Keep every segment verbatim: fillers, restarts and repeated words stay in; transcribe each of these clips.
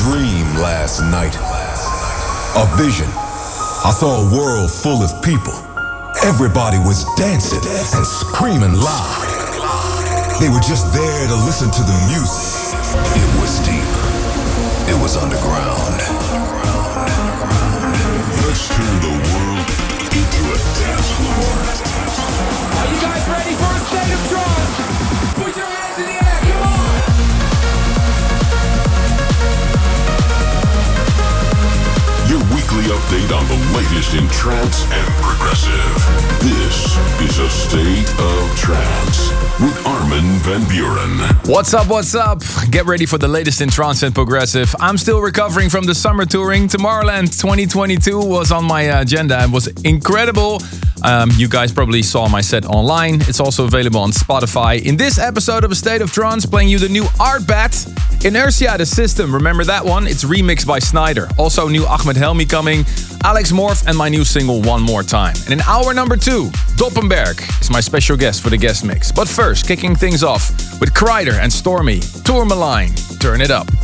dream last night. A vision. I saw a world full of people. Everybody was dancing and screaming loud. They were just there to listen to the music. It was deep. It was underground. Let's turn the world into a dance floor. Are you guys ready for a state of trance? Put your hands in the air, come on! Your weekly update on the latest in trance and progressive. This is a State of Trance with Armin van Buuren. What's up, what's up? Get ready for the latest in trance and progressive. I'm still recovering from the summer touring. Tomorrowland twenty twenty-two was on my agenda and was incredible. Um, you guys probably saw my set online. It's also available on Spotify. In this episode of A State of Trance, playing you the new Artbat. Inertia, the system. Remember that one? It's remixed by Snyder. Also new Ahmed Helmi coming. Alex Morph and my new single One More Time. And in hour number two, Doppenberg is my special guest for the guest mix. But first, kicking things off with Kreider and Stormy. Tourmaline. Turn it up.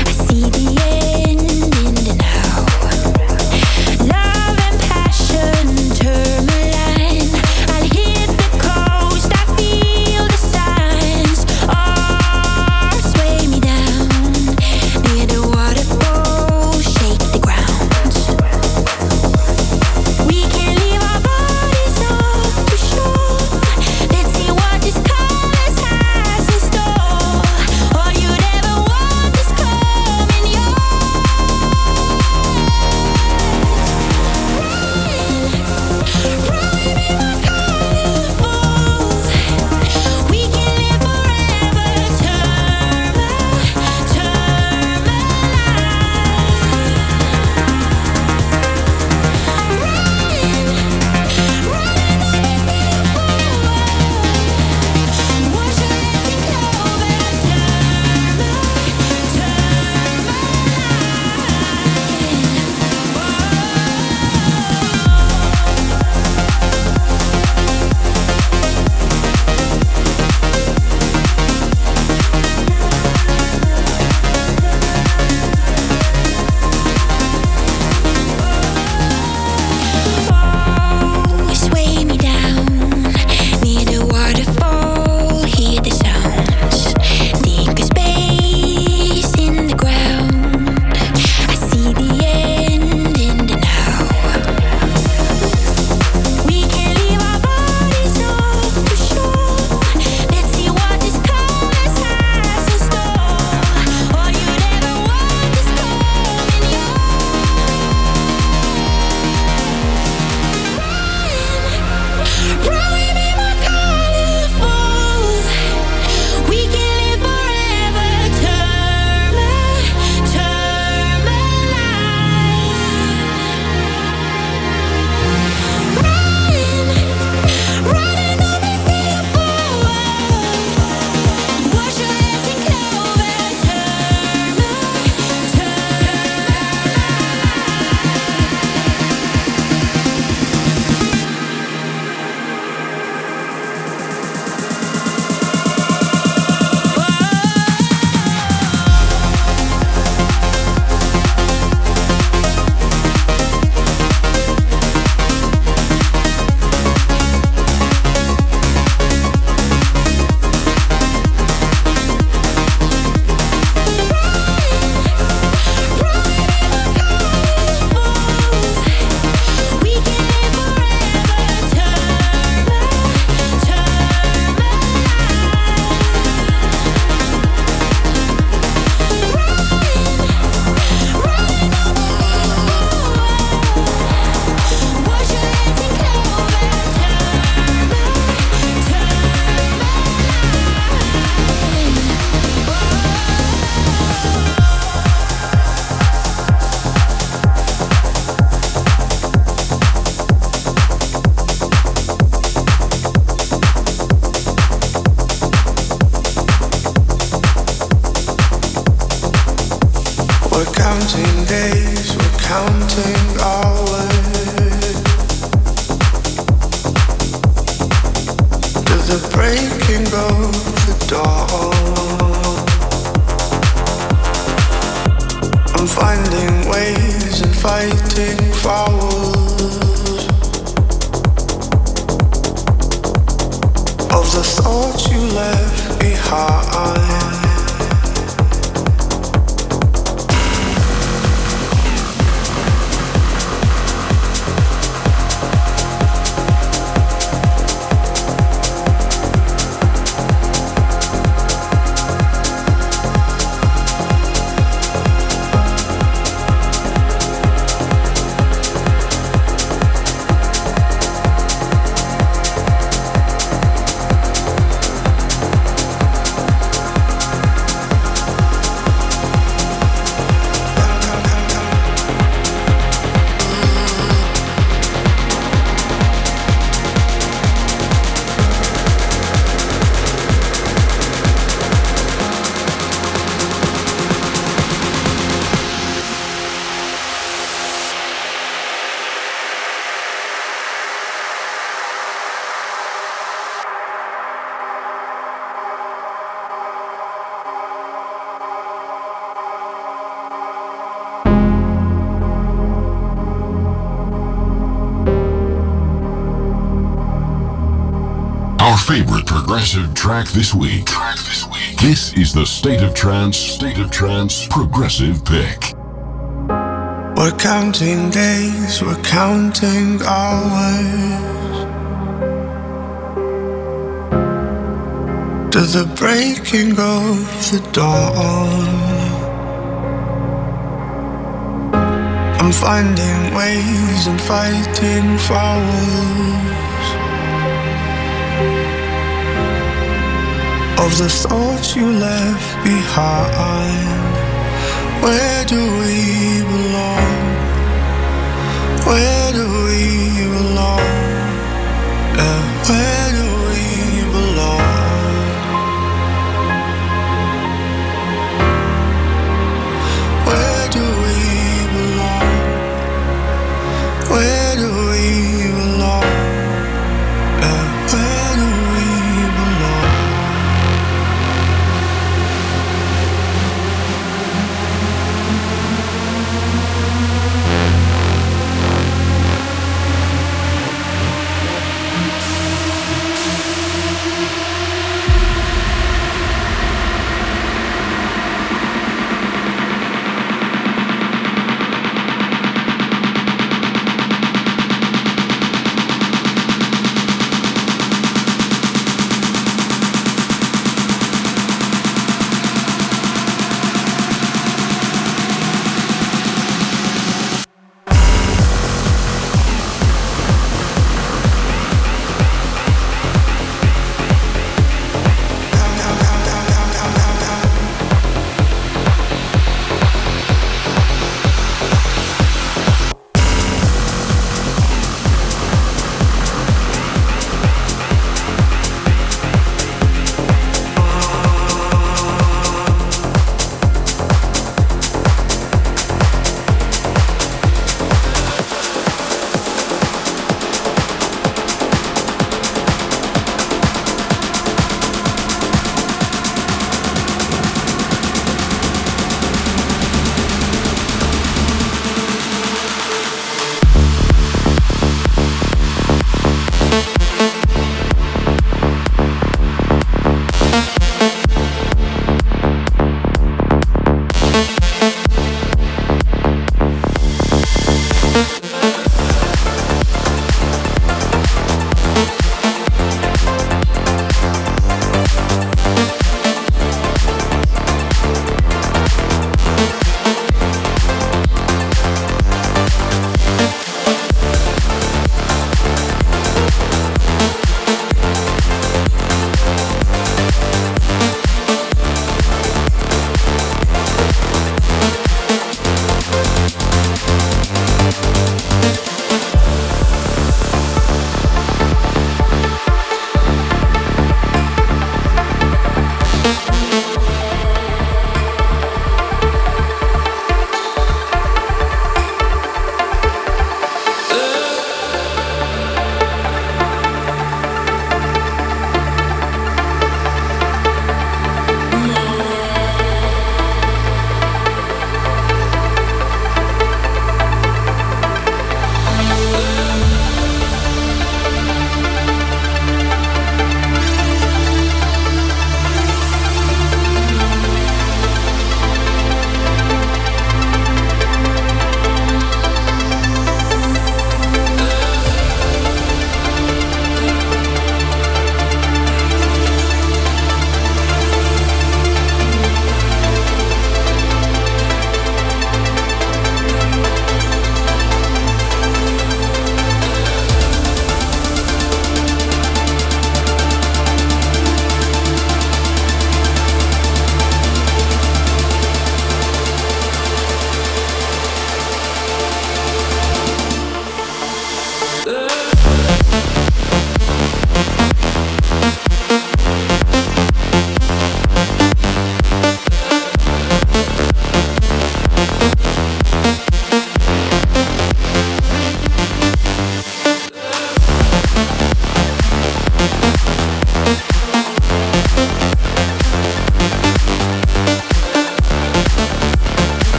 Love and passion counting hours to the breaking of the dawn. I'm finding ways and fighting fouls of the thoughts you left behind. Favorite progressive track this week. Track this week. This is the State of Trance, State of Trance Progressive Pick. We're counting days, we're counting hours to the breaking of the dawn. I'm finding ways and fighting fouls of the thoughts you left behind. Where do we belong? Where do we belong? Yeah, where do we belong? Where do we belong? Where do we belong? Yeah, where do we belong?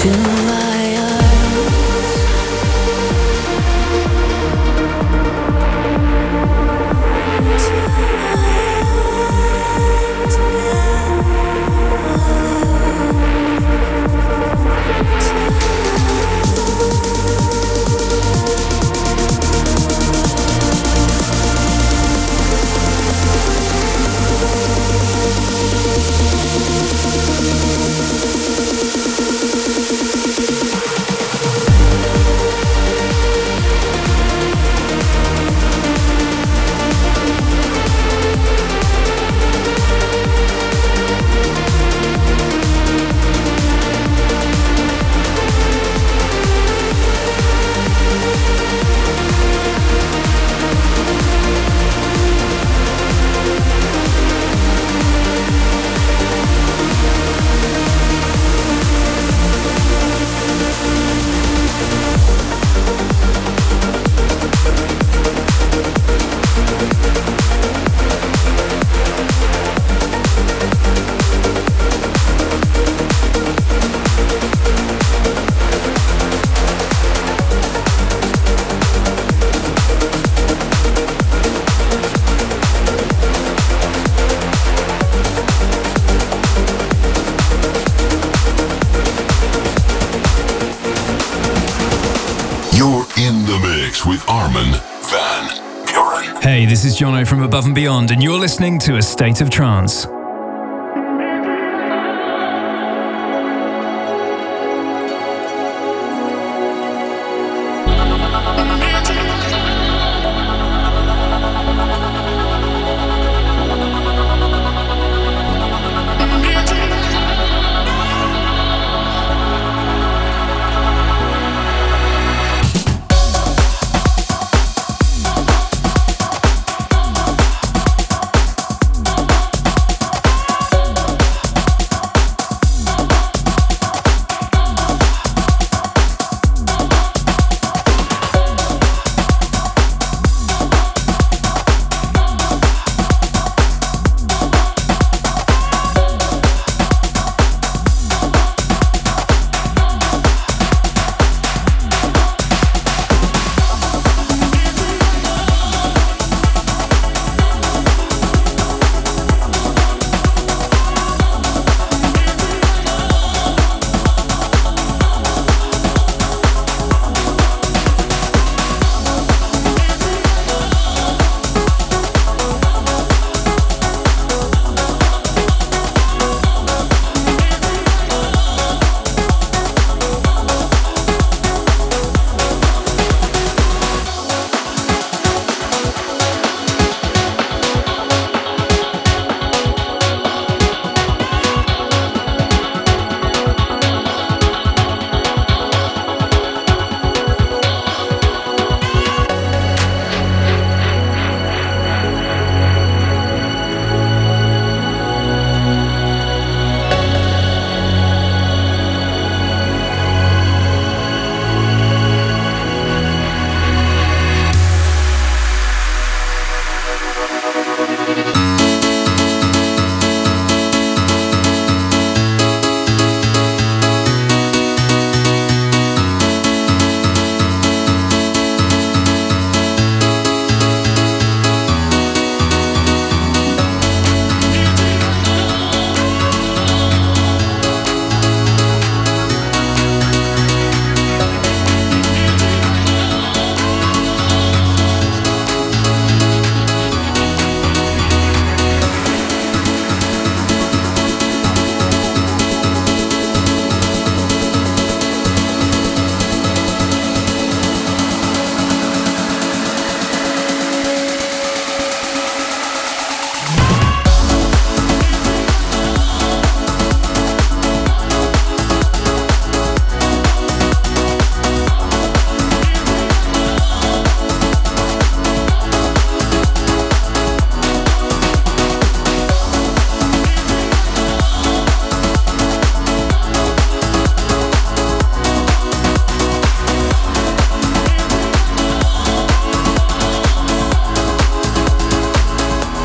Hey, this is Jono from Above and Beyond, and you're listening to A State of Trance.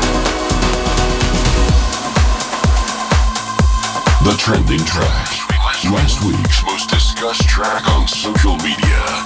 Trending track. week's last week's most discussed track on social media.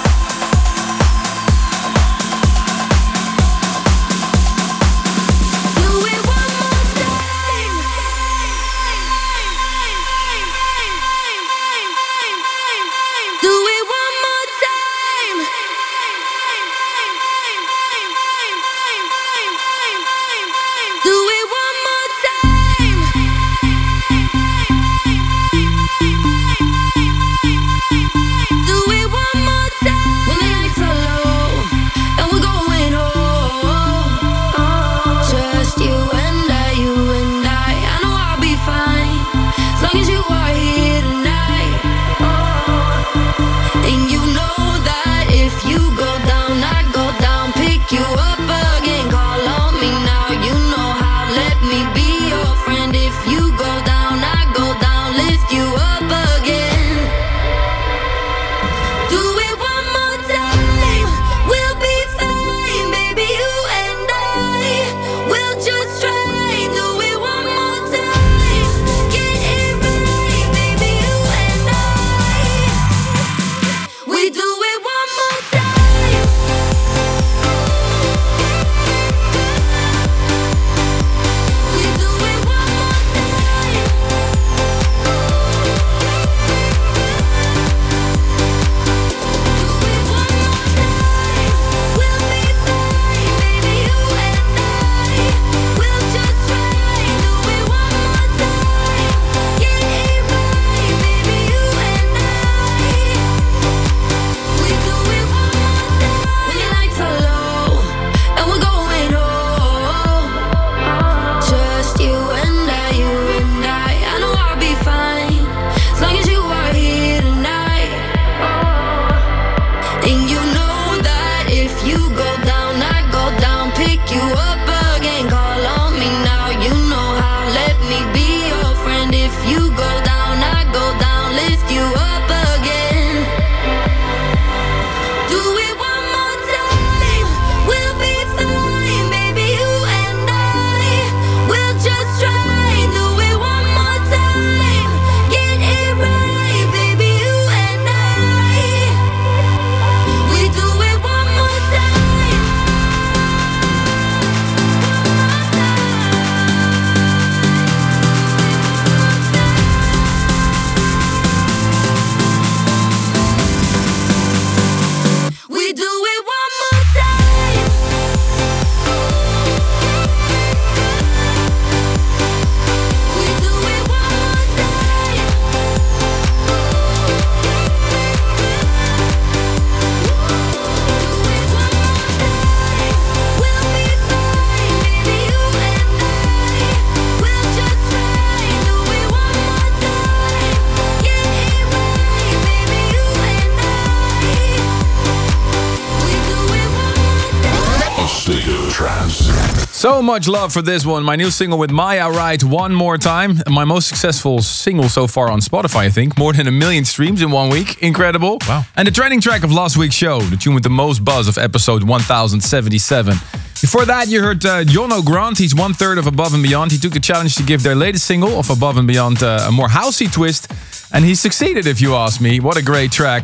So much love for this one. My new single with Maya Wright, One More Time. My most successful single so far on Spotify, I think. More than a million streams in one week. Incredible. Wow. And the trending track of last week's show, the tune with the most buzz of episode one thousand seventy-seven. Before that, you heard uh, Jono Grant. He's one third of Above and Beyond. He took the challenge to give their latest single of Above and Beyond uh, a more housey twist. And he succeeded, if you ask me. What a great track.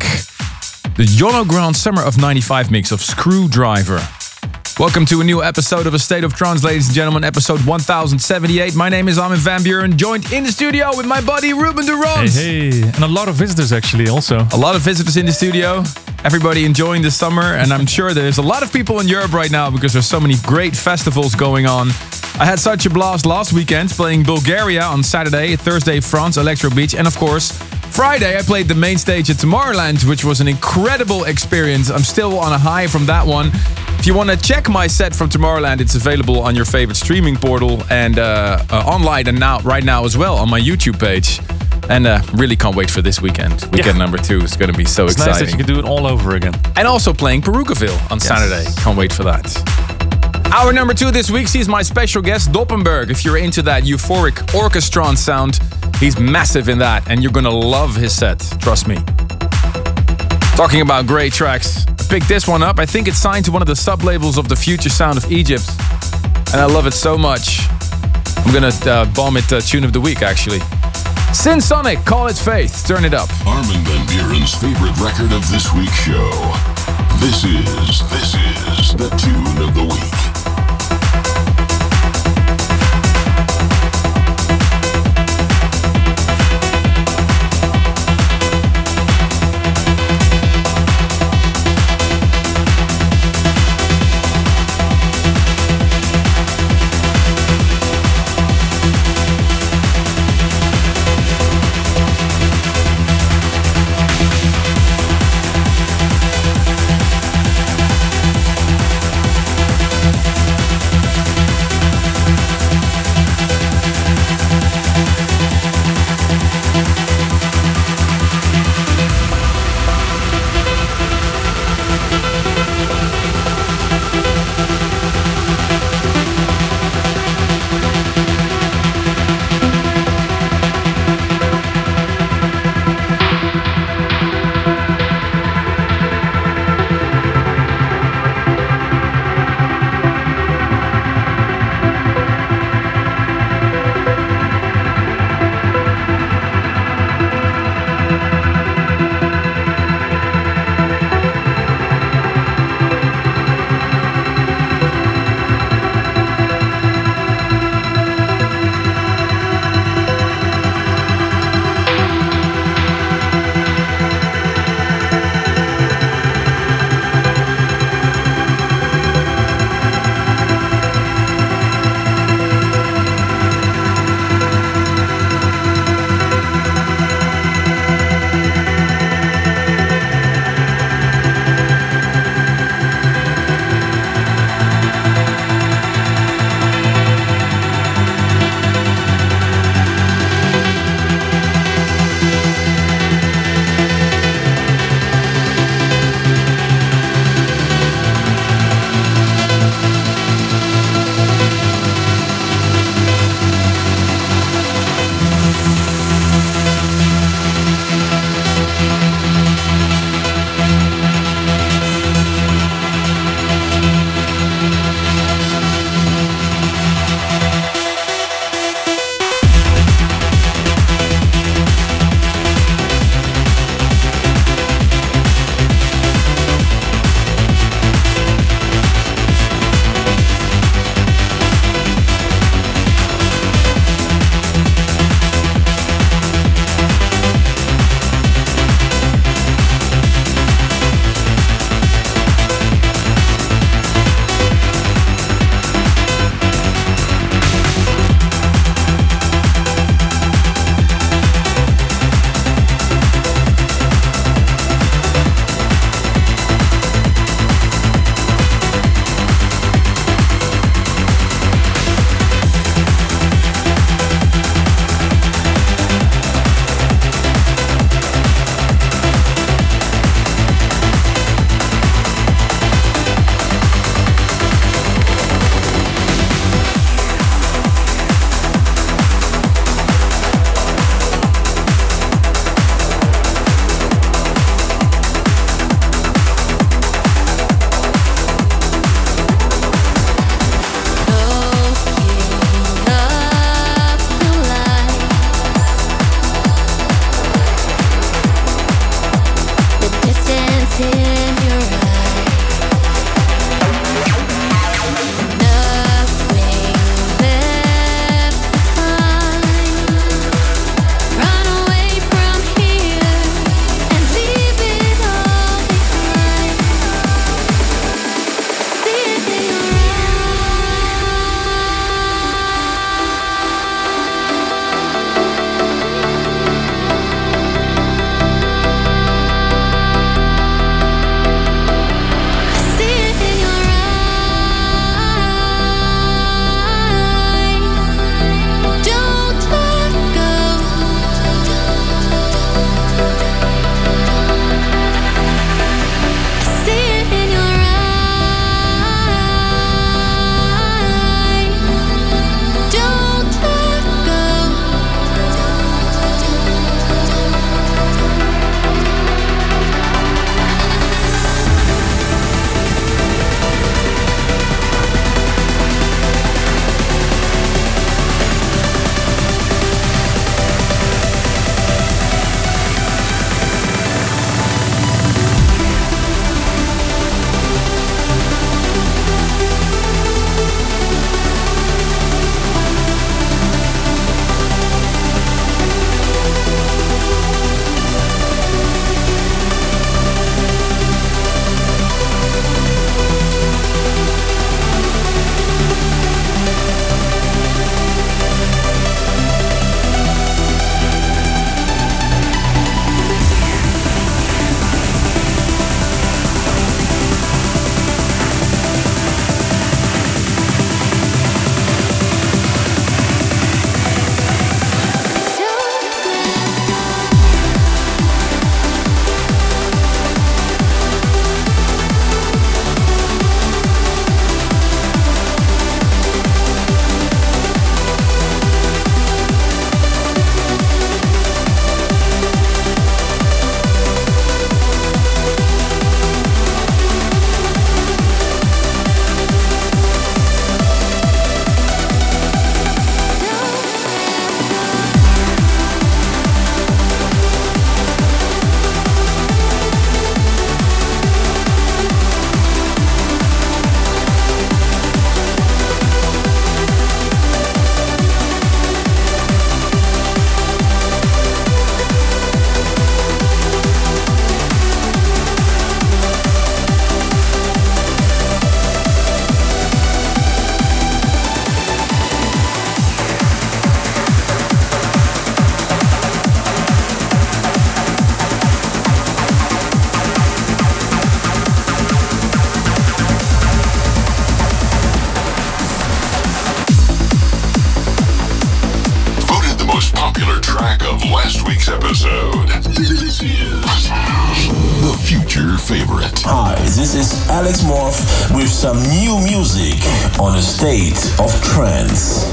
The Jono Grant Summer of ninety-five mix of Screwdriver. Welcome to a new episode of A State of Trance, ladies and gentlemen, episode one thousand seventy-eight. My name is Armin van Buuren, joined in the studio with my buddy Ruben de Ronde. Hey, hey, and a lot of visitors actually also. A lot of visitors in the studio. Everybody enjoying the summer, and I'm sure there's a lot of people in Europe right now because there's so many great festivals going on. I had such a blast last weekend playing Bulgaria on Saturday, Thursday France, Electro Beach, and of course Friday I played the main stage at Tomorrowland, which was an incredible experience. I'm still on a high from that one. If you want to check my set from Tomorrowland, it's available on your favorite streaming portal and uh, uh, online and now right now as well on my YouTube page. And uh, really can't wait for this weekend. Weekend yeah. number two is going to be so it's exciting. It's nice that you can do it all over again. And also playing Perukaville on yes. Saturday. Can't wait for that. Hour number two this week sees my special guest Doppenberg. If you're into that euphoric orchestron sound, he's massive in that, and you're gonna love his set, trust me. Talking about great tracks, I picked this one up. I think it's signed to one of the sub-labels of the Future Sound of Egypt, and I love it so much. I'm gonna uh, bomb it uh, tune of the week, actually. Sin Sonic, Call It Faith. Turn it up. Armin van Buuren's favorite record of this week's show. This is, this is the tune of the week. last week's episode. This is the future favorite. Hi, this is Alex Morph with some new music on A State of Trance.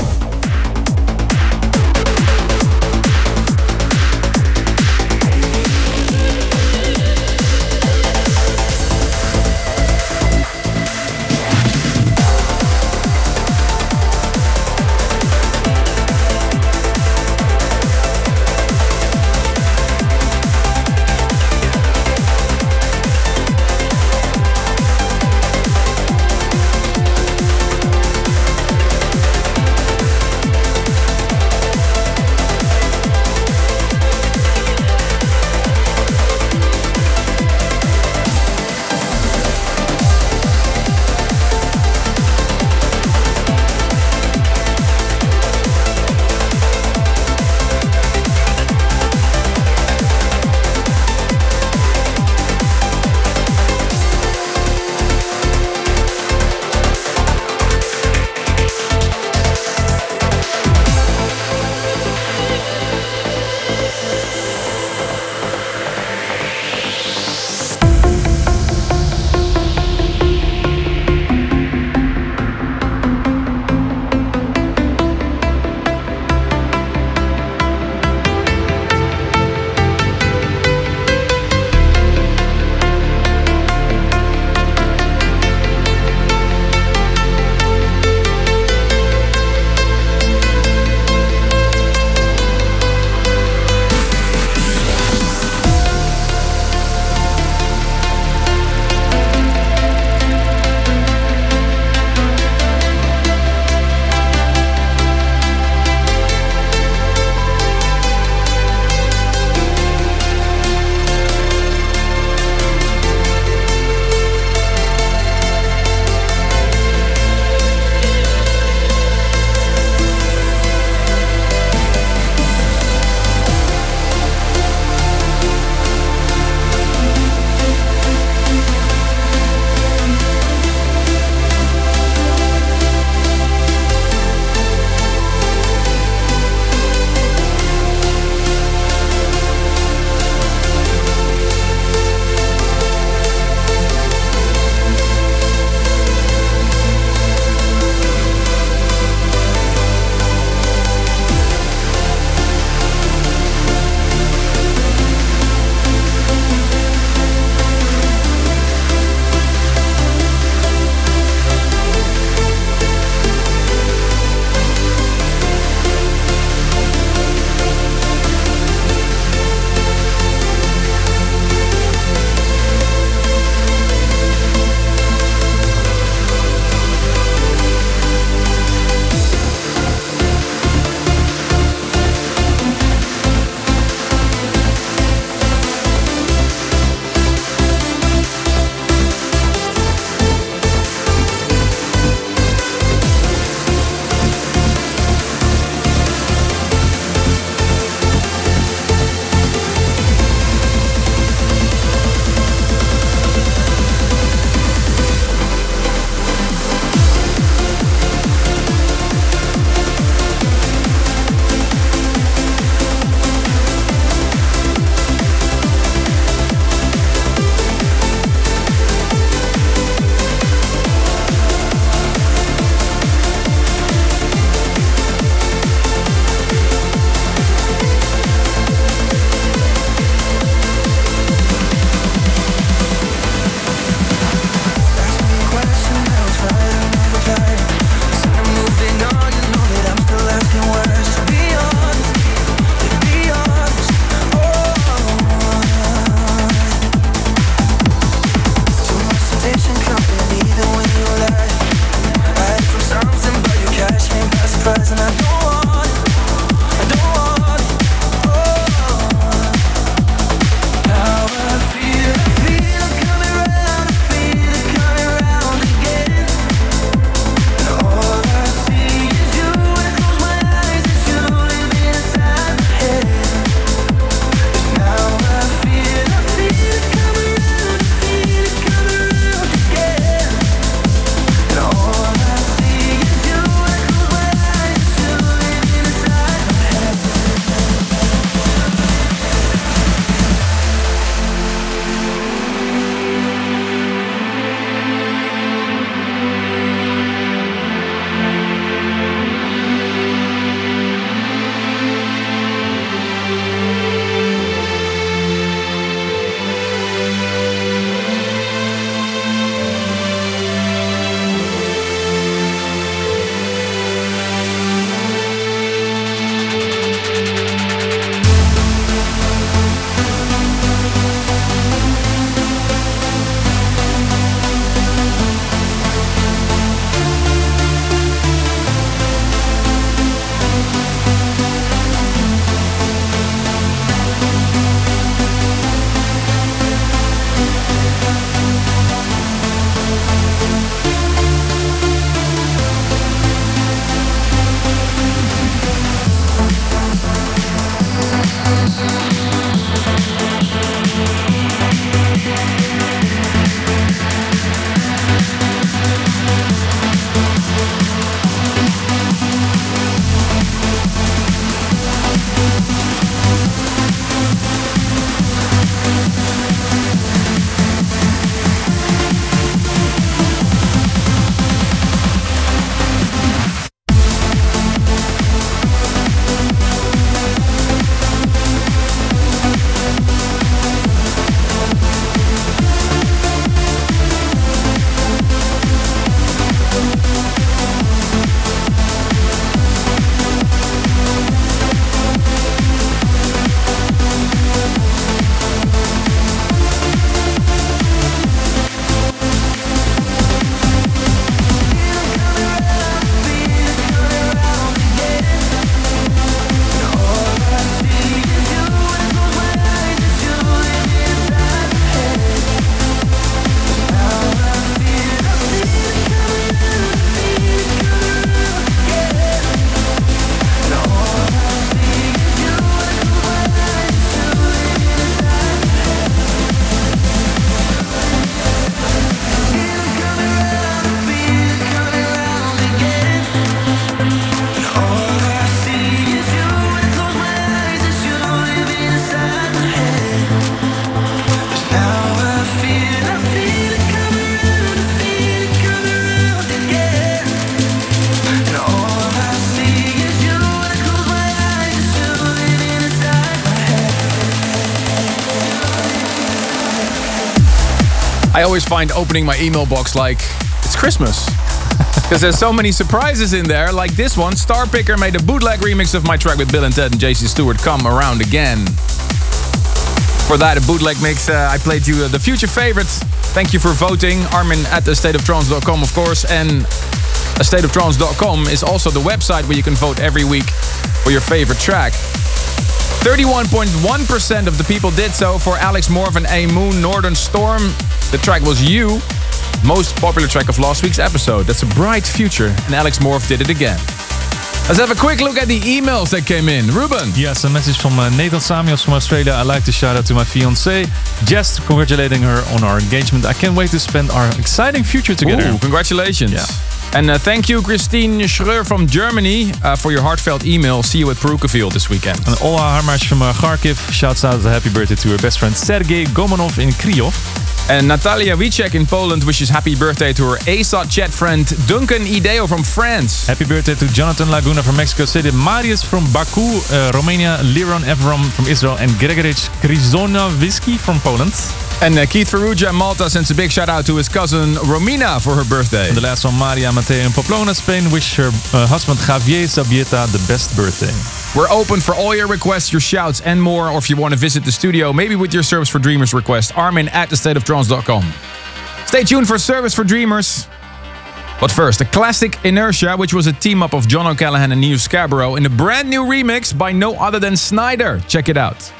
I always find opening my email box like it's Christmas. Because there's so many surprises in there, like this one. Star Picker made a bootleg remix of my track with Bill and Ted and J C Stewart, Come Around Again. For that, a bootleg mix, uh, I played you uh, the future favorites. Thank you for voting. Armin at a state of trance dot com, of course. And a state of trance dot com is also the website where you can vote every week for your favorite track. thirty-one point one percent of the people did so for Alex Morph and A Moon, Northern Storm. The track was You, most popular track of last week's episode. That's a bright future, and Alex Morph did it again. Let's have a quick look at the emails that came in. Ruben. Yes, a message from uh, Nathan Samuels from Australia. I'd like to shout out to my fiancée, Jess, congratulating her on our engagement. I can't wait to spend our exciting future together. Ooh, congratulations. Yeah. And uh, thank you, Christine Schreur from Germany, uh, for your heartfelt email. See you at Perukaville this weekend. And Olha Harmash from uh, Kharkiv shouts out a happy birthday to her best friend Sergei Gomanov in Kryov. And Natalia Wicek in Poland wishes happy birthday to her A S O T chat friend Duncan Ideo from France. Happy birthday to Jonathan Laguna from Mexico City, Marius from Baku, uh, Romania, Liron Evram from Israel, and Gregorich Krizonowiski from Poland. And uh, Keith Ferrugia in Malta sends a big shout out to his cousin Romina for her birthday. And the last one, Maria Mateo in Pamplona, Spain, wish her uh, husband Javier Zabieta the best birthday. We're open for all your requests, your shouts, and more. Or if you want to visit the studio, maybe with your Service for Dreamers request, Armin at the state of trance dot com. Stay tuned for Service for Dreamers. But first, a classic Inertia, which was a team-up of John O'Callaghan and Neil Scarborough in a brand new remix by no other than Snyder. Check it out.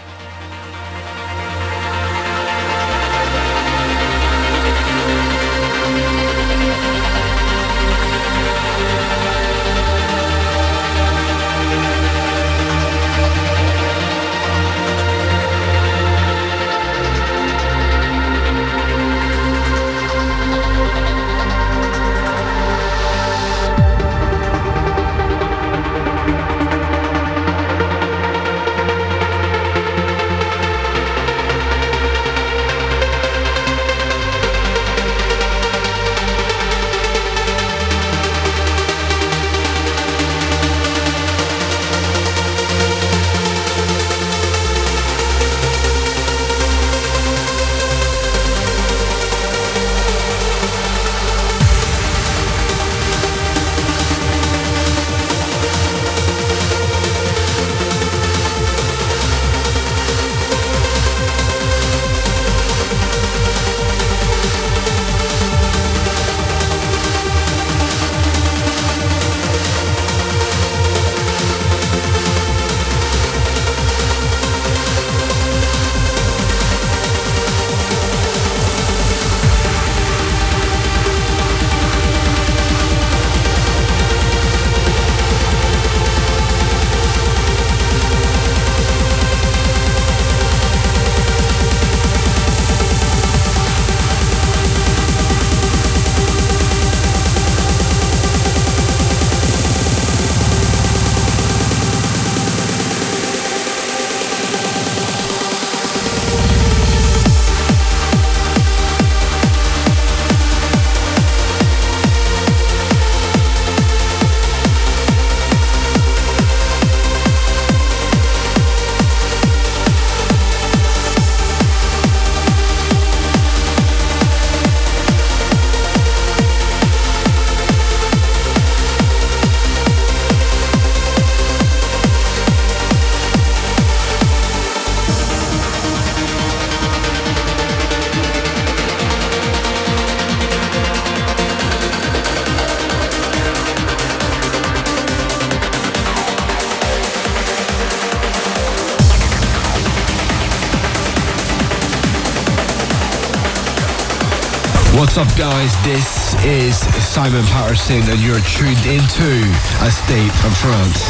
What's up, guys? This is Simon Patterson, and you're tuned into A State of Trance.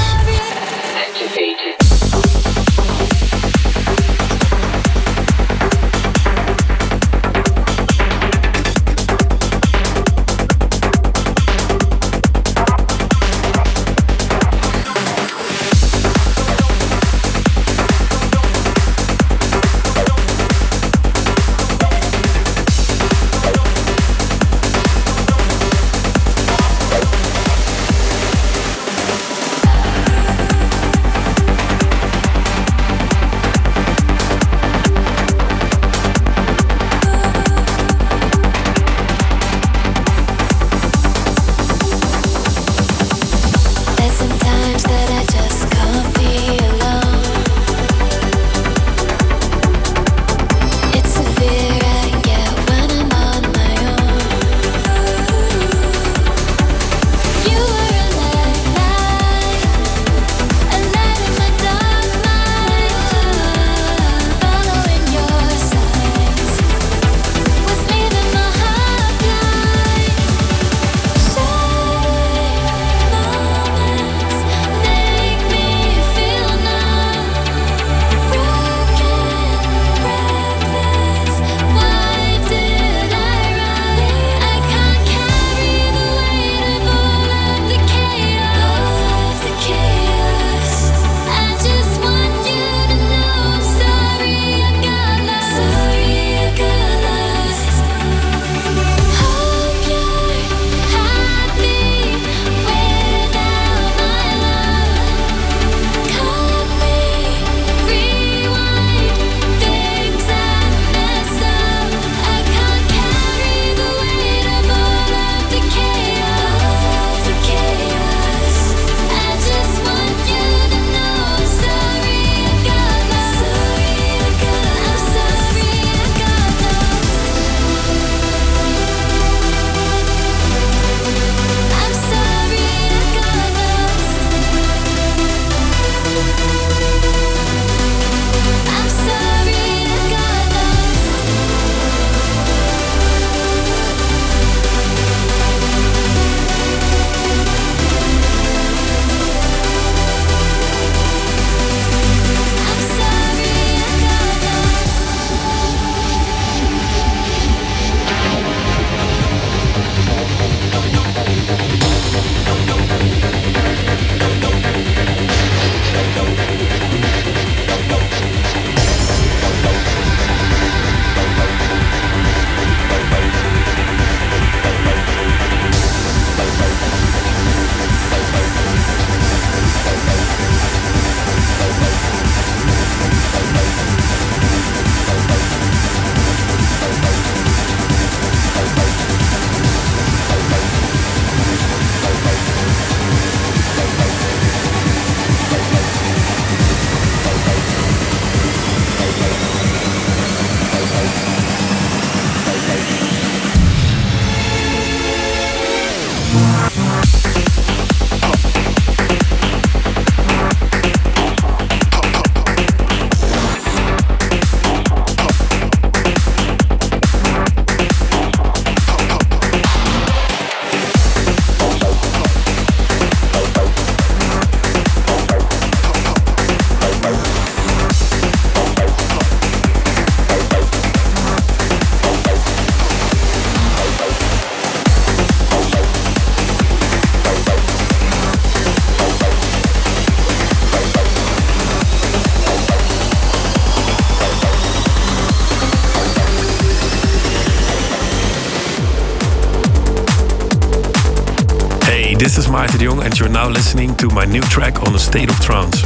this is Maarten de Jong and you're now listening to my new track on A State of Trance.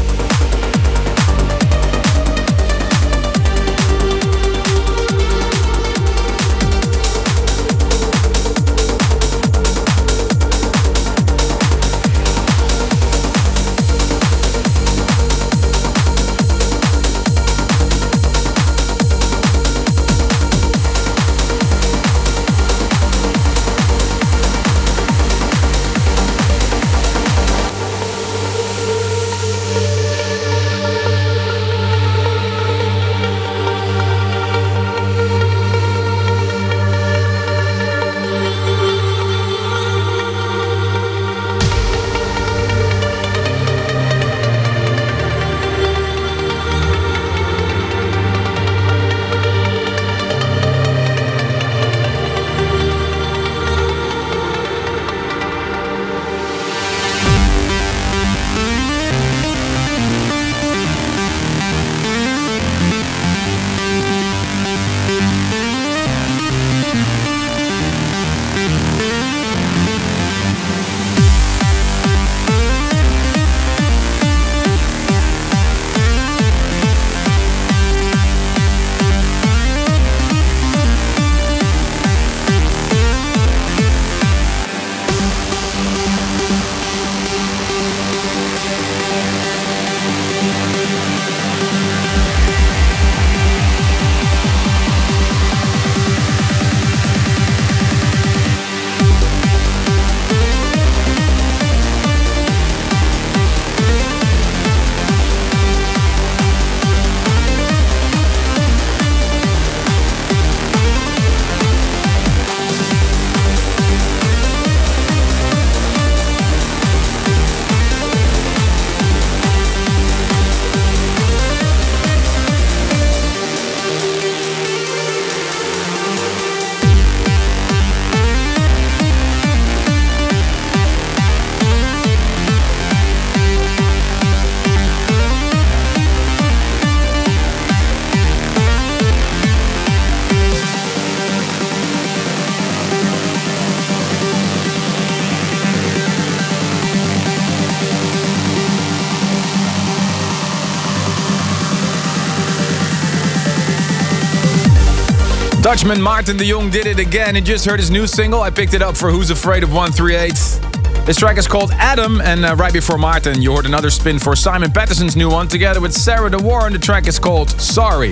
Dutchman Maarten de Jong did it again. You just heard his new single. I picked it up for Who's Afraid of one thirty-eight. This track is called Adam, and uh, right before Maarten, you heard another spin for Simon Patterson's new one, together with Sarah de Warren. The track is called Sorry.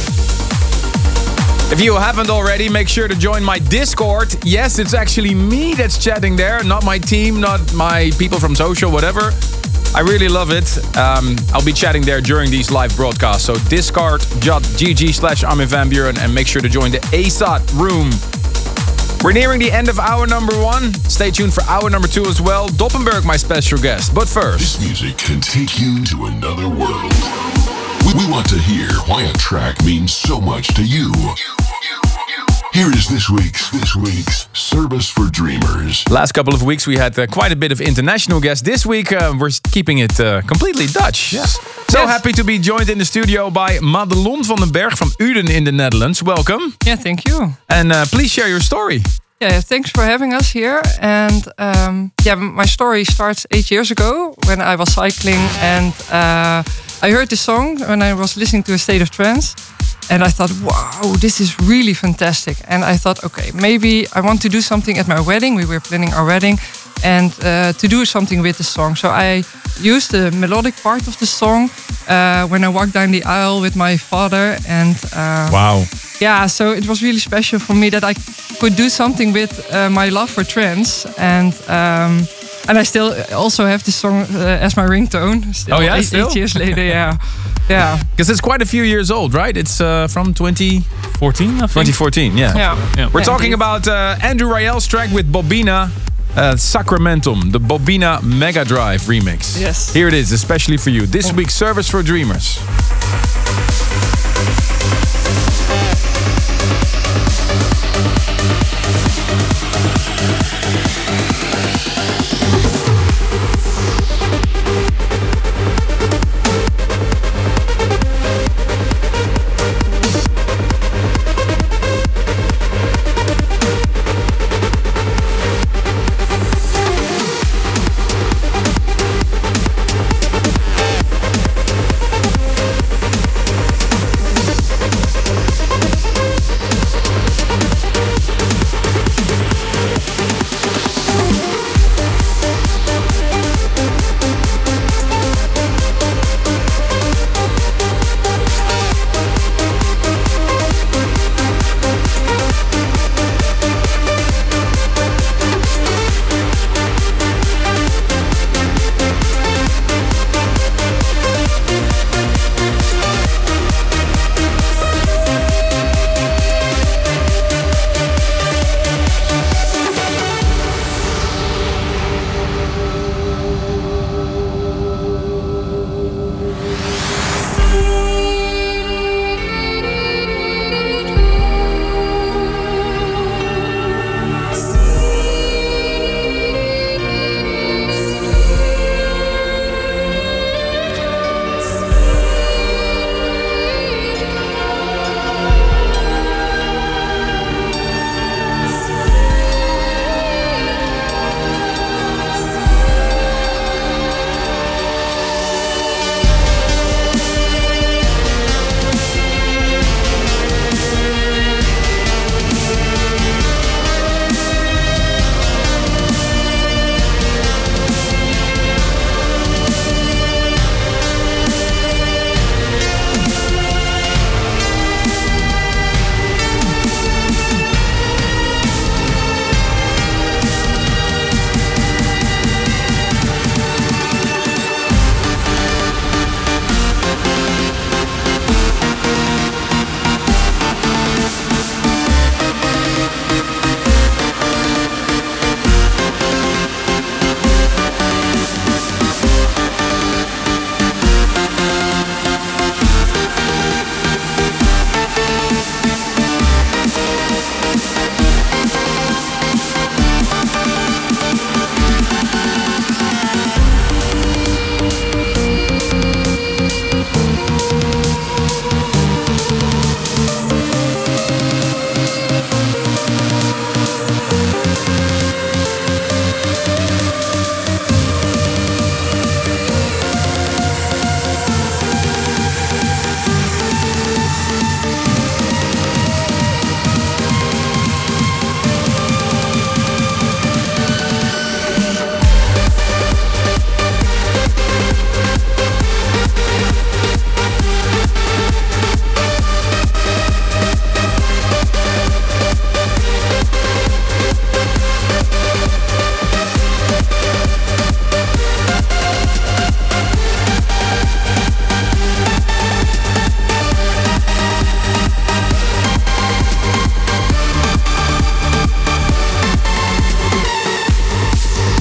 If you haven't already, make sure to join my Discord. Yes, it's actually me that's chatting there, not my team, not my people from social, whatever. I really love it. Um, I'll be chatting there during these live broadcasts. So discord.gg slash Armin van Buuren and make sure to join the A S O T room. We're nearing the end of hour number one. Stay tuned for hour number two as well. Doppenberg, my special guest. But first... This music can take you to another world. We, we want to hear why a track means so much to you. Here is this week's this week's Service for Dreamers. Last couple of weeks we had uh, quite a bit of international guests. This week uh, we're keeping it uh, completely Dutch. Yes. So yes. happy to be joined in the studio by Madelon van den Berg from Uden in the Netherlands. Welcome. Yeah, thank you. And uh, please share your story. Yeah, thanks for having us here. And um, yeah, my story starts eight years ago when I was cycling and uh, I heard this song when I was listening to A State of Trance. And I thought, wow, this is really fantastic. And I thought, okay, maybe I want to do something at my wedding. We were planning our wedding. And uh, to do something with the song. So I used the melodic part of the song uh, when I walked down the aisle with my father. And uh, wow. Yeah, so it was really special for me that I could do something with uh, my love for trance. And um, and I still also have this song uh, as my ringtone. Still, oh yeah, eight, still? eight years later, yeah. Yeah, because it's quite a few years old, right? It's uh, from twenty fourteen, I think. twenty fourteen, yeah. Yeah. yeah. We're yeah, talking indeed. about uh, Andrew Rayel's track with Bobina, uh, Sacramentum, the Bobina Mega Drive remix. Yes. Here it is, especially for you. This week's Service for Dreamers.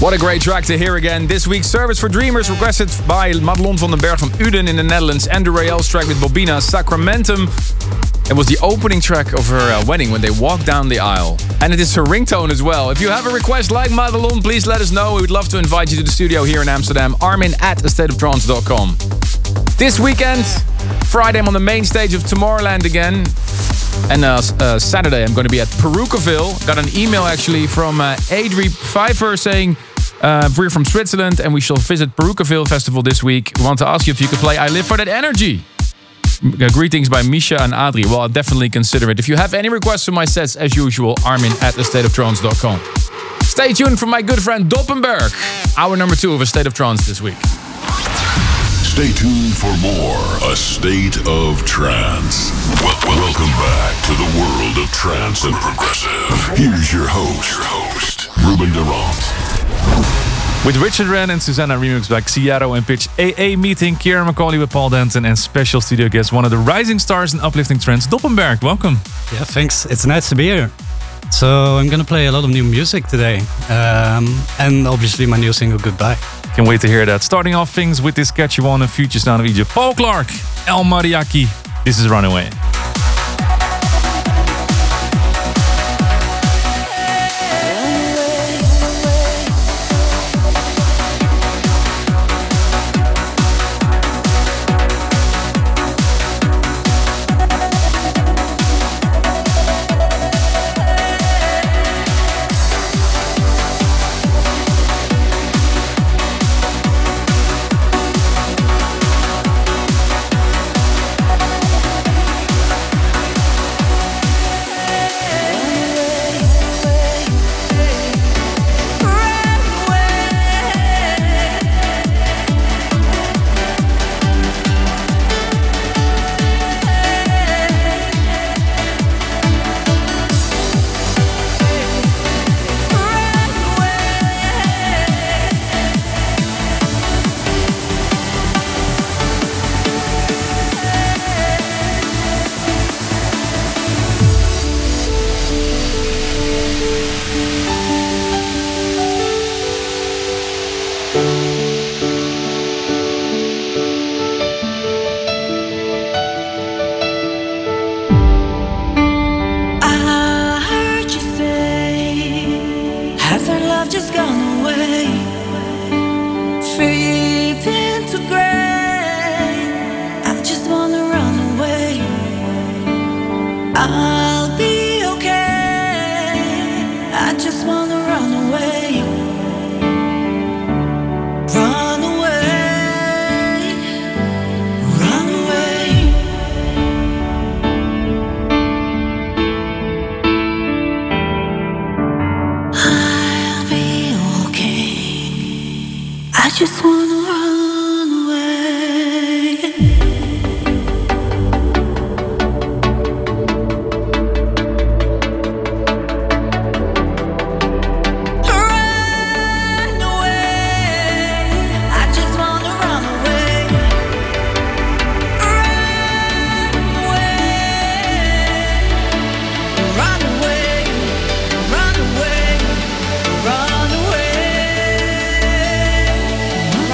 What a great track to hear again. This week's Service for Dreamers requested by Madelon van den Berg from Uden in the Netherlands. Andrew Rayel's track with Bobina, Sacramentum. It was the opening track of her uh, wedding when they walked down the aisle. And it is her ringtone as well. If you have a request like Madelon, please let us know. We would love to invite you to the studio here in Amsterdam. Armin at a state of trance dot com. This weekend, Friday, I'm on the main stage of Tomorrowland again. And uh, uh, Saturday, I'm going to be at Perukaville. Got an email actually from uh, Adri Pfeiffer saying, uh, we're from Switzerland and we shall visit Perukaville Festival this week. We want to ask you if you could play I Live for That Energy. Uh, greetings by Misha and Adri. Well, I'll definitely consider it. If you have any requests for my sets, as usual, Armin at a state of trance dot com. Stay tuned for my good friend Doppenberg. Hour number two of A State of Trance this week. Stay tuned for more A State of Trance. Well, welcome back to the world of trance and progressive. Here's your host, your host, Ruben Durant. With Richard Wren and Susanna remixed by Xiaro and Pitch A A meeting, Kieran McCauley with Paul Denton and special studio guest, one of the rising stars in uplifting trance, Doppenberg. Welcome. Yeah, thanks. It's nice to be here. So I'm gonna play a lot of new music today, um, and obviously my new single, Goodbye. Can't wait to hear that. Starting off things with this catchy one and future sound of Egypt, Paul Clark, El Mariachi. This is Runaway. Run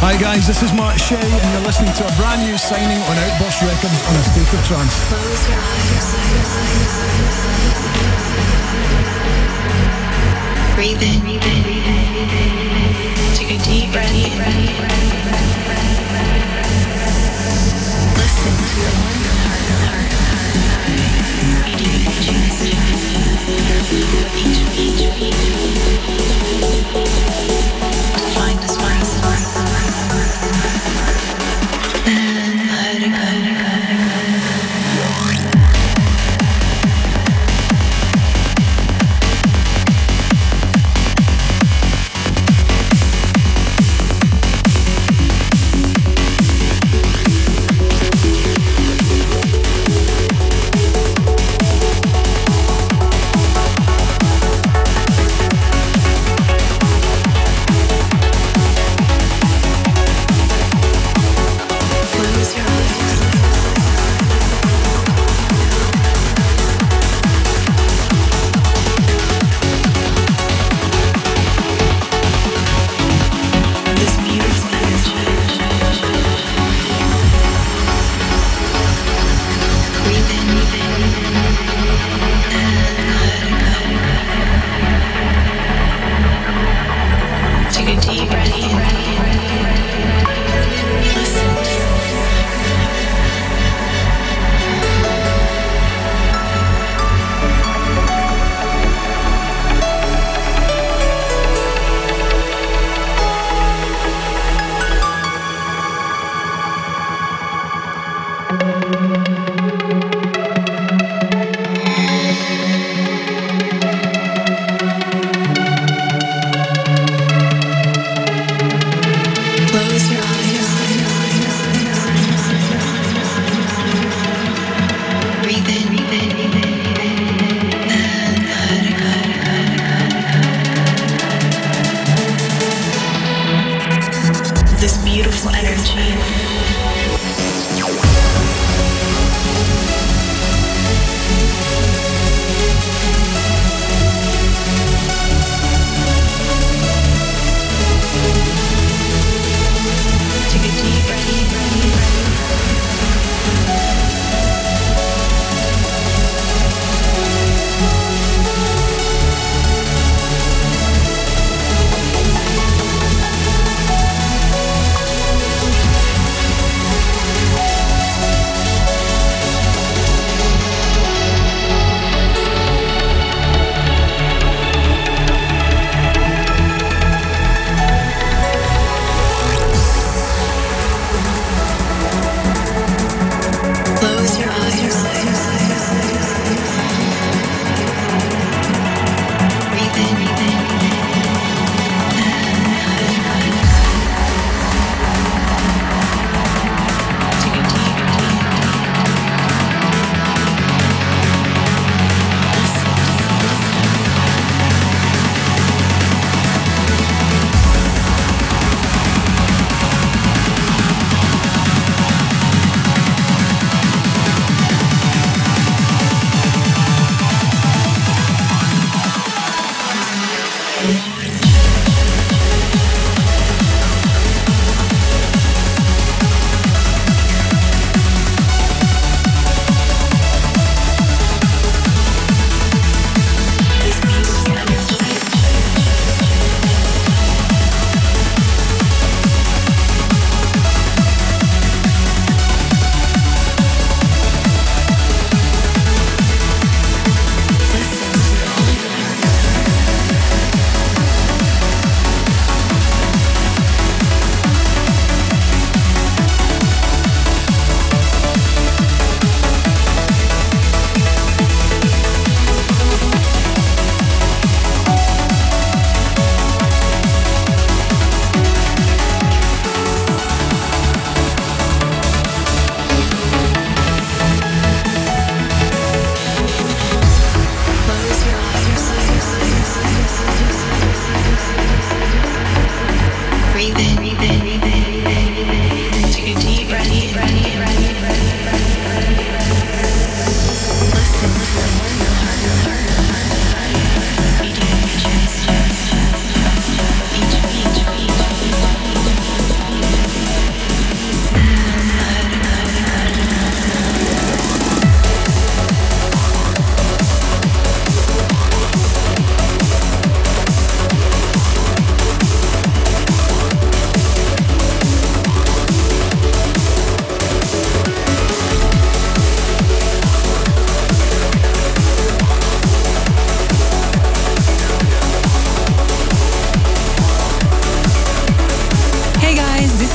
Hi guys, this is Mark Shea and you're listening to a brand new signing on Outburst Records on A State of Trance. Close your eyes. Breathe in. Take a deep breath in. Listen to your own heart beating in your chest. With each beat, find a smile. And let it go.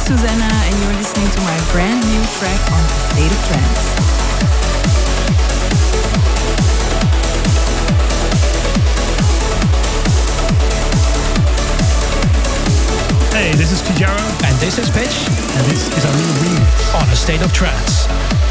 Susanna, and you're listening to my brand new track on A State of Trance. Hey, this is Kijaro. And this is Pitch. And this is our new remix on A State of Trance.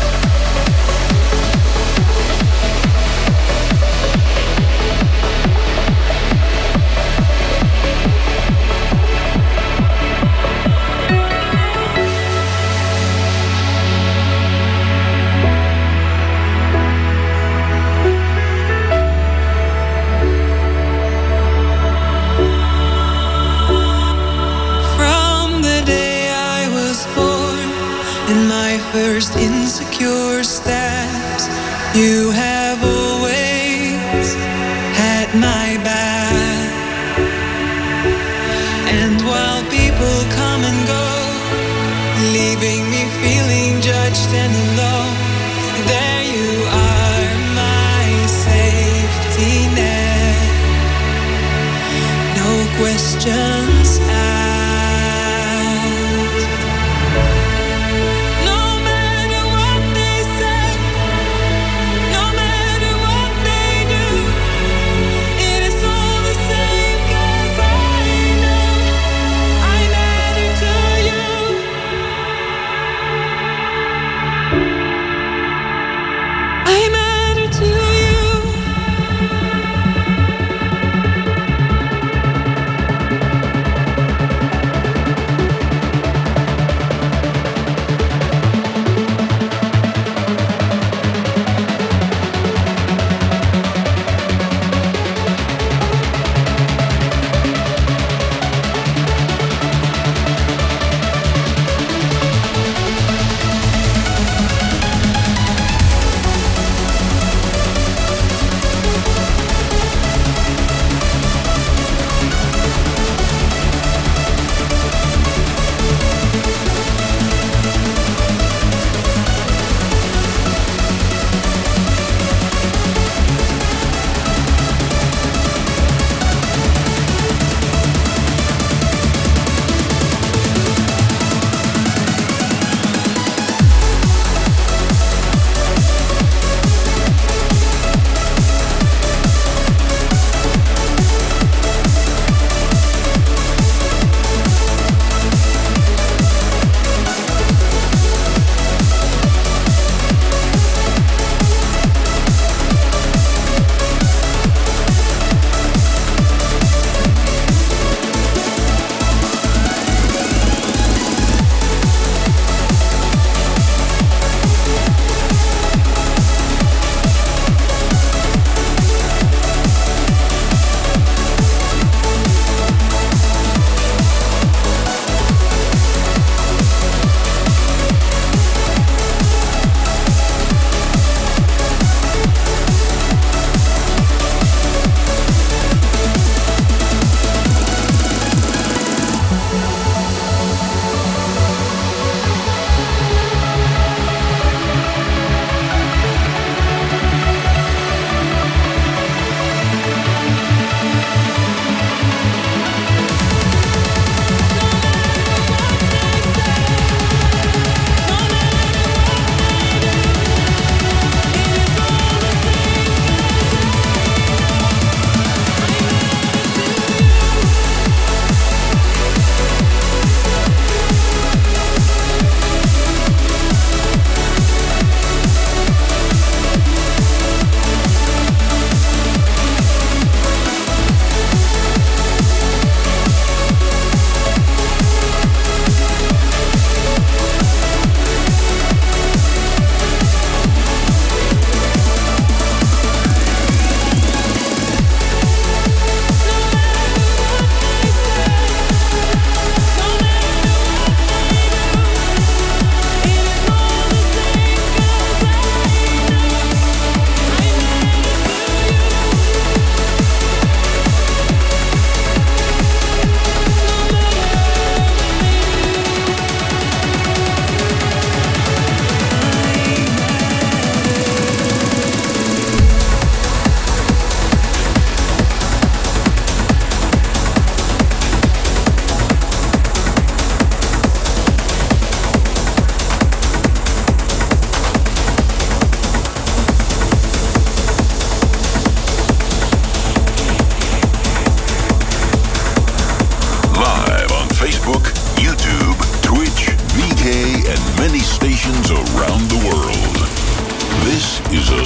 First insecure steps, you have always had my back. And while people come and go, leaving me feeling judged and alone, there you are, my safety net. No questions asked.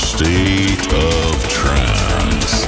State of Trance.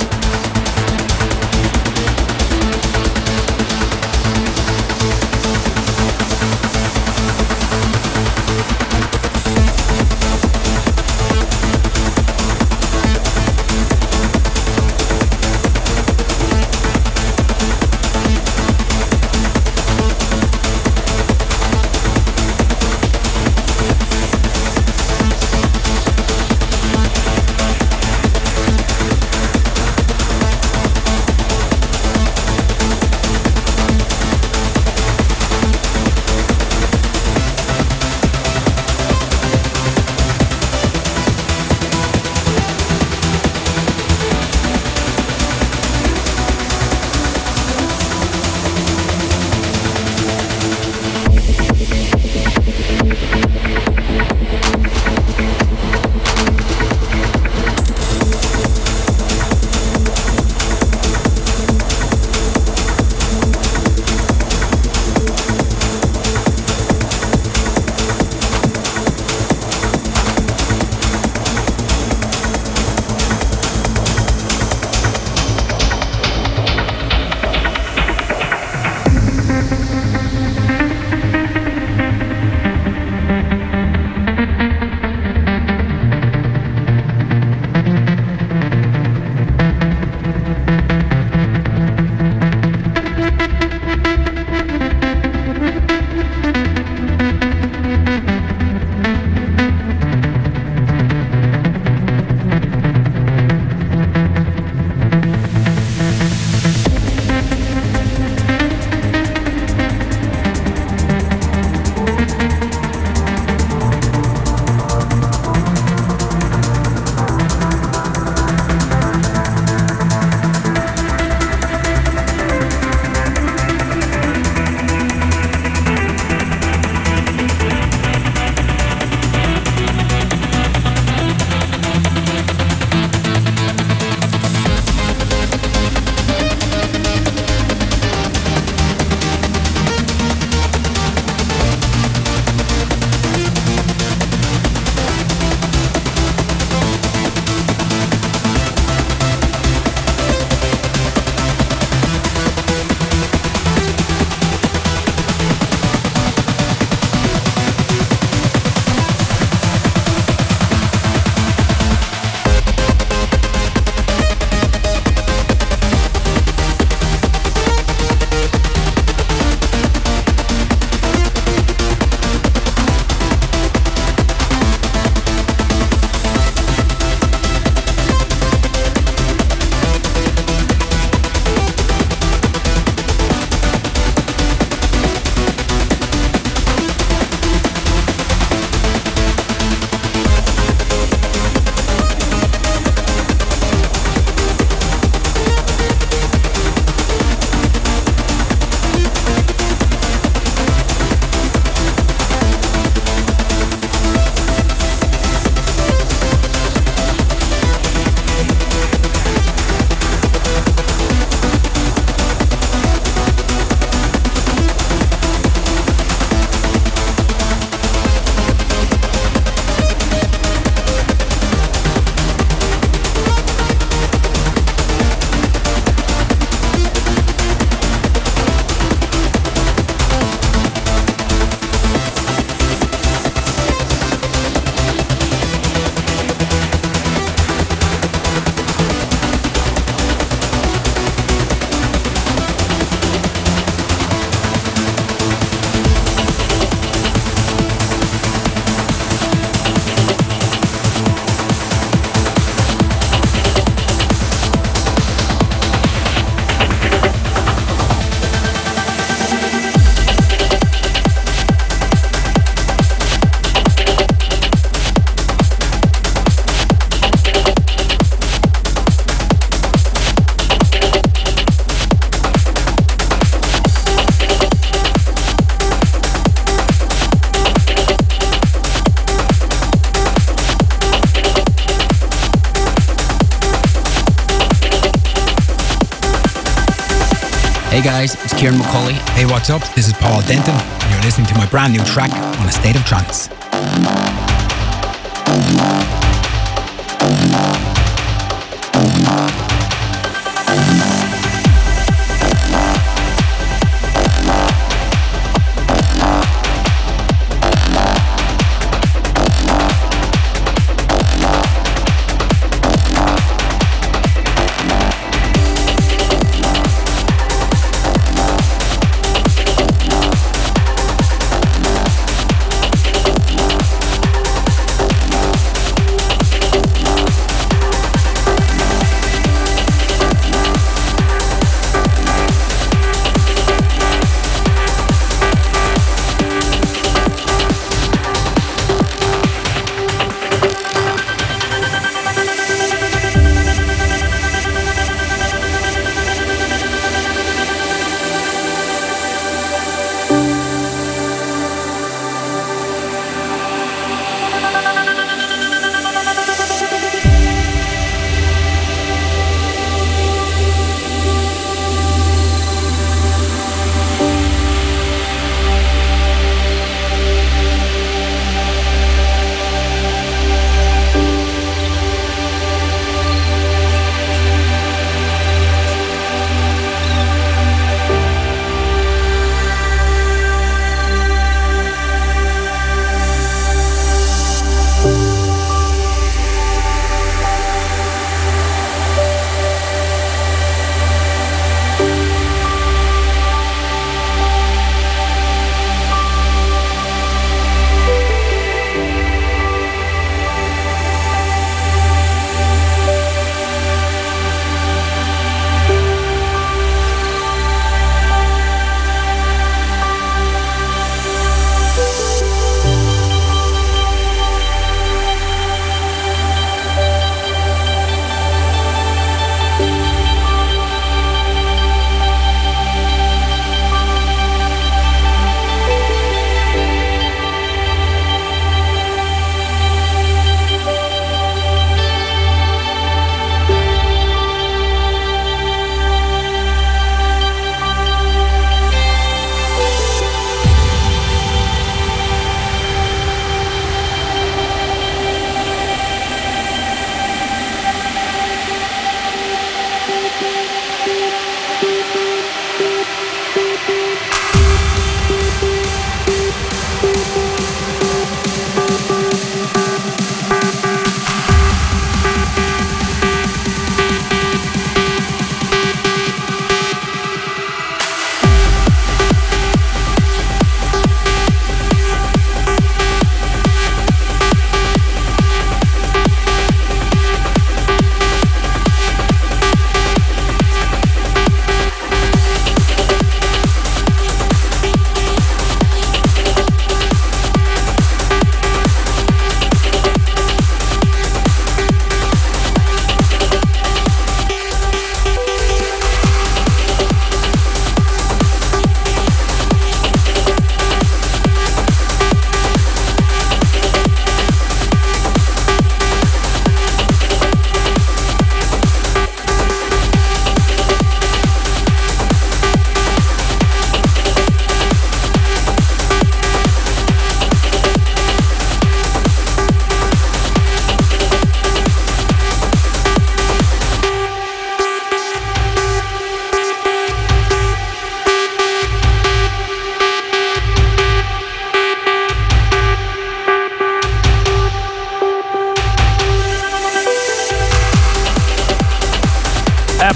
Hey guys, it's Kieran McCauley. Hey, what's up? This is Paul Denton, and you're listening to my brand new track on A State of Trance.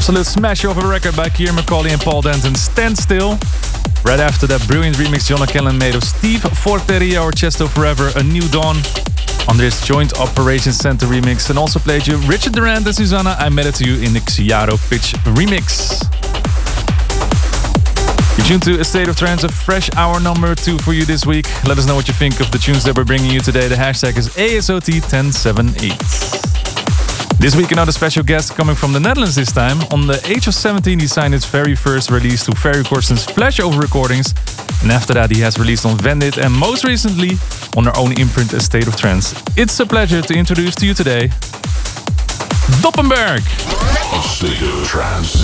Absolute smash of a record by Kieran McCauley and Paul Denton, Stand Still. Right after that, brilliant remix John O'Callaghan made of Steve Forteria or Chesto Forever, A New Dawn, on this Joint Operations Center remix. And also played you Richard Durant and Susanna, I Met It To You in the Xiaro Pitch remix. You're tuned to A State of Trance, a fresh hour number two for you this week. Let us know what you think of the tunes that we're bringing you today. The hashtag is A S O T ten seventy-eight. This week another special guest coming from the Netherlands this time. On the age of seventeen he signed his very first release to Ferry Corsten's Flashover Recordings. And after that he has released on Vendit and most recently on her own imprint A State of Trance. It's a pleasure to introduce to you today Doppenberg. A State of Trance.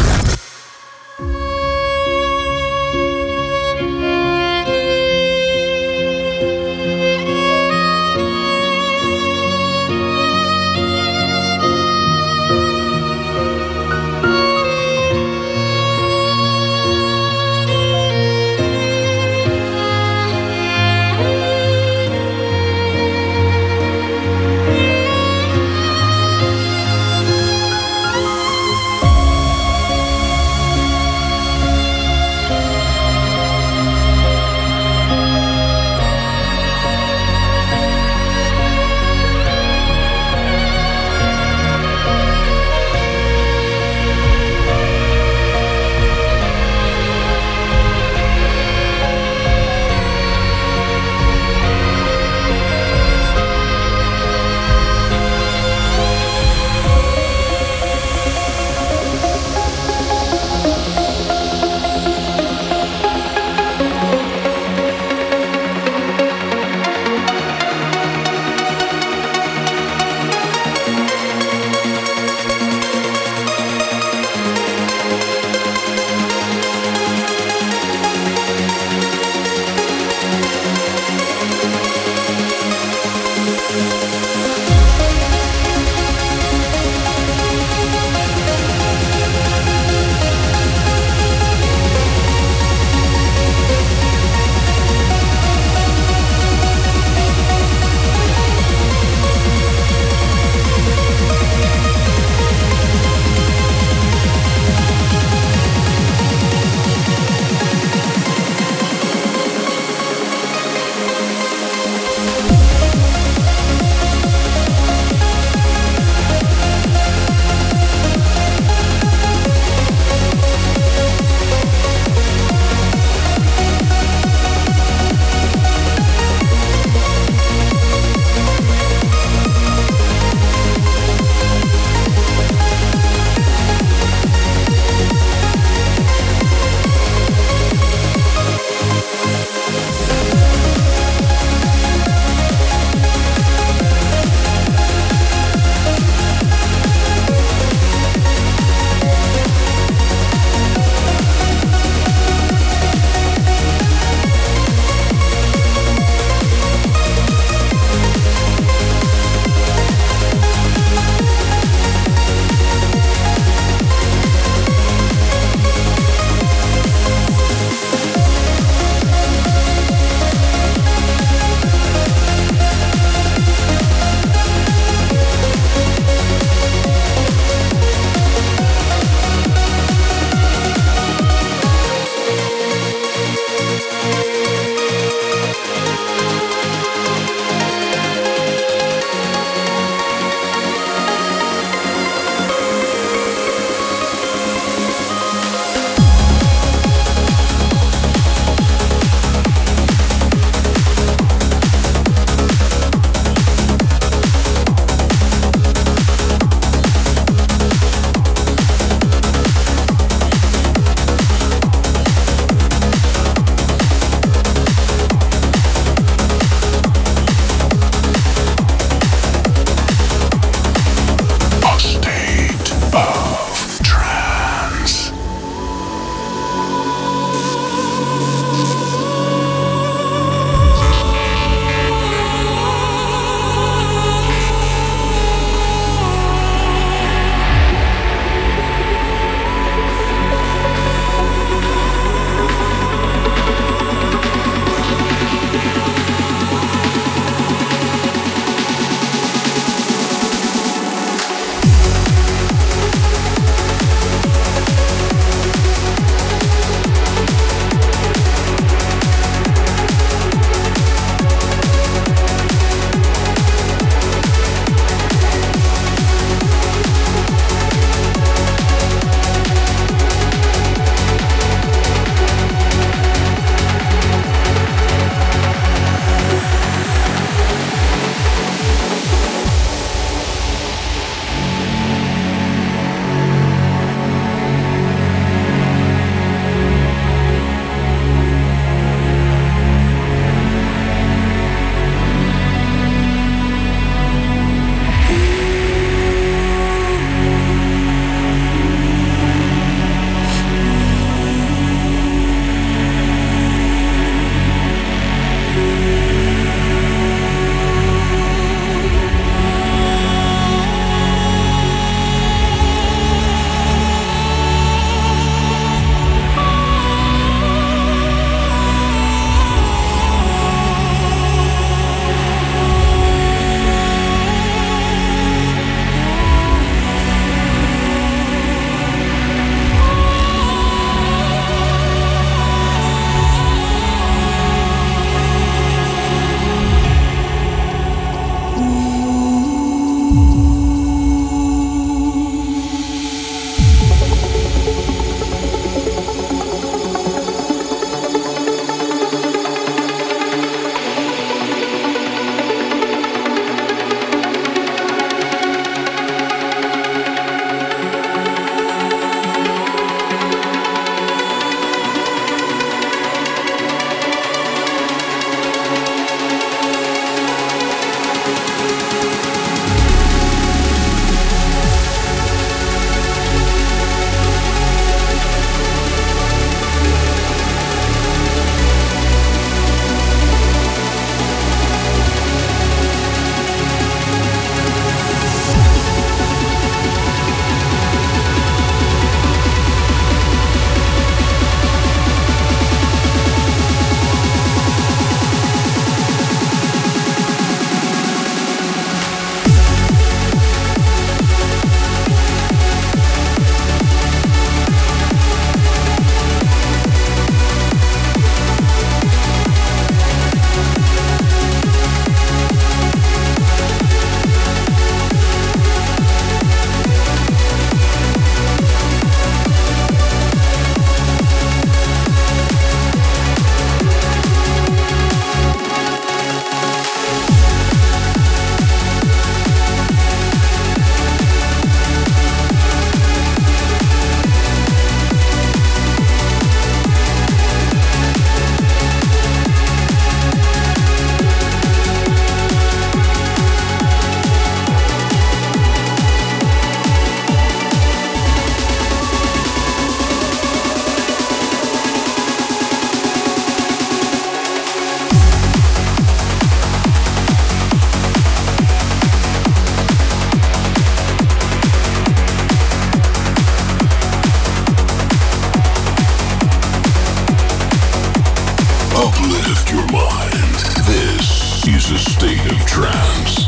Here's a state of trance.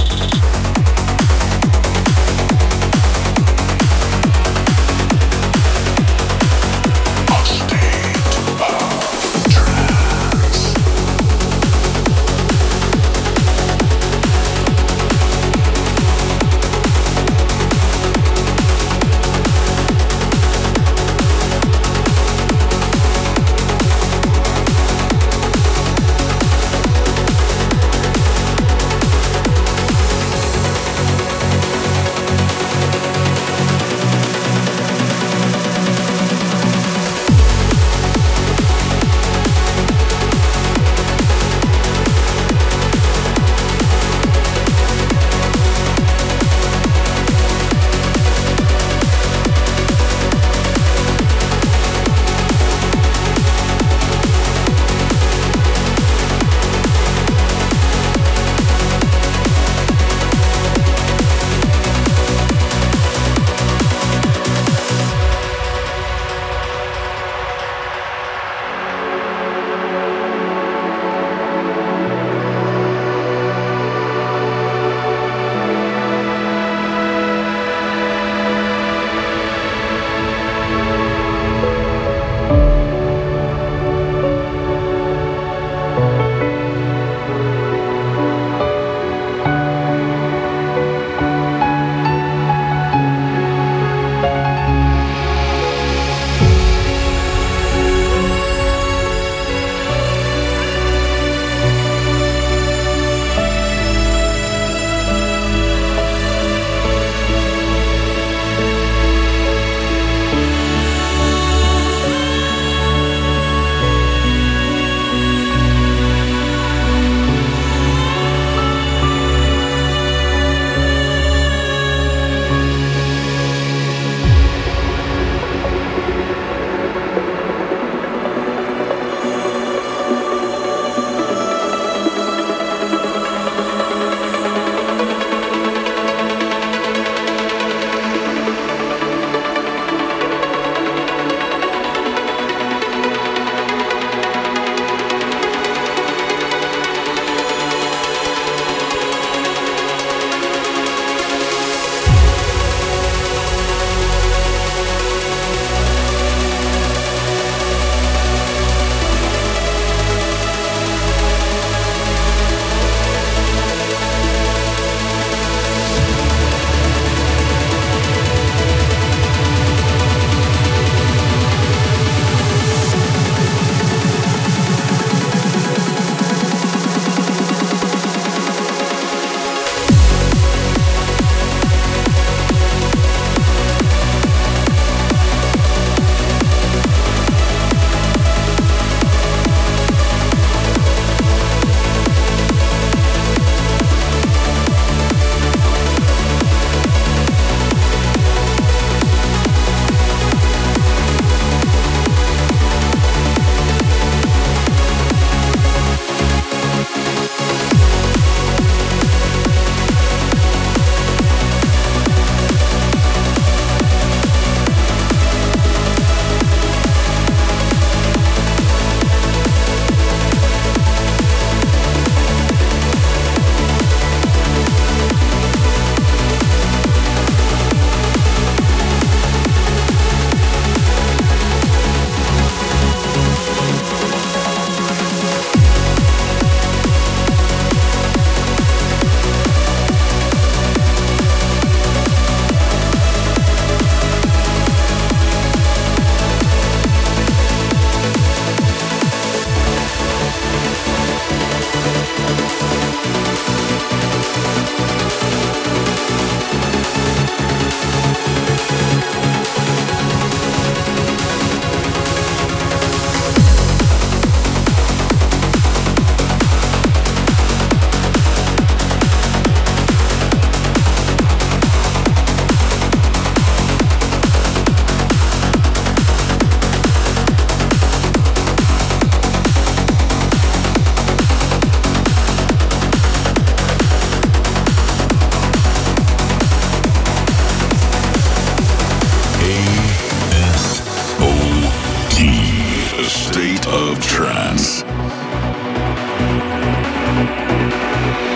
State of Trance.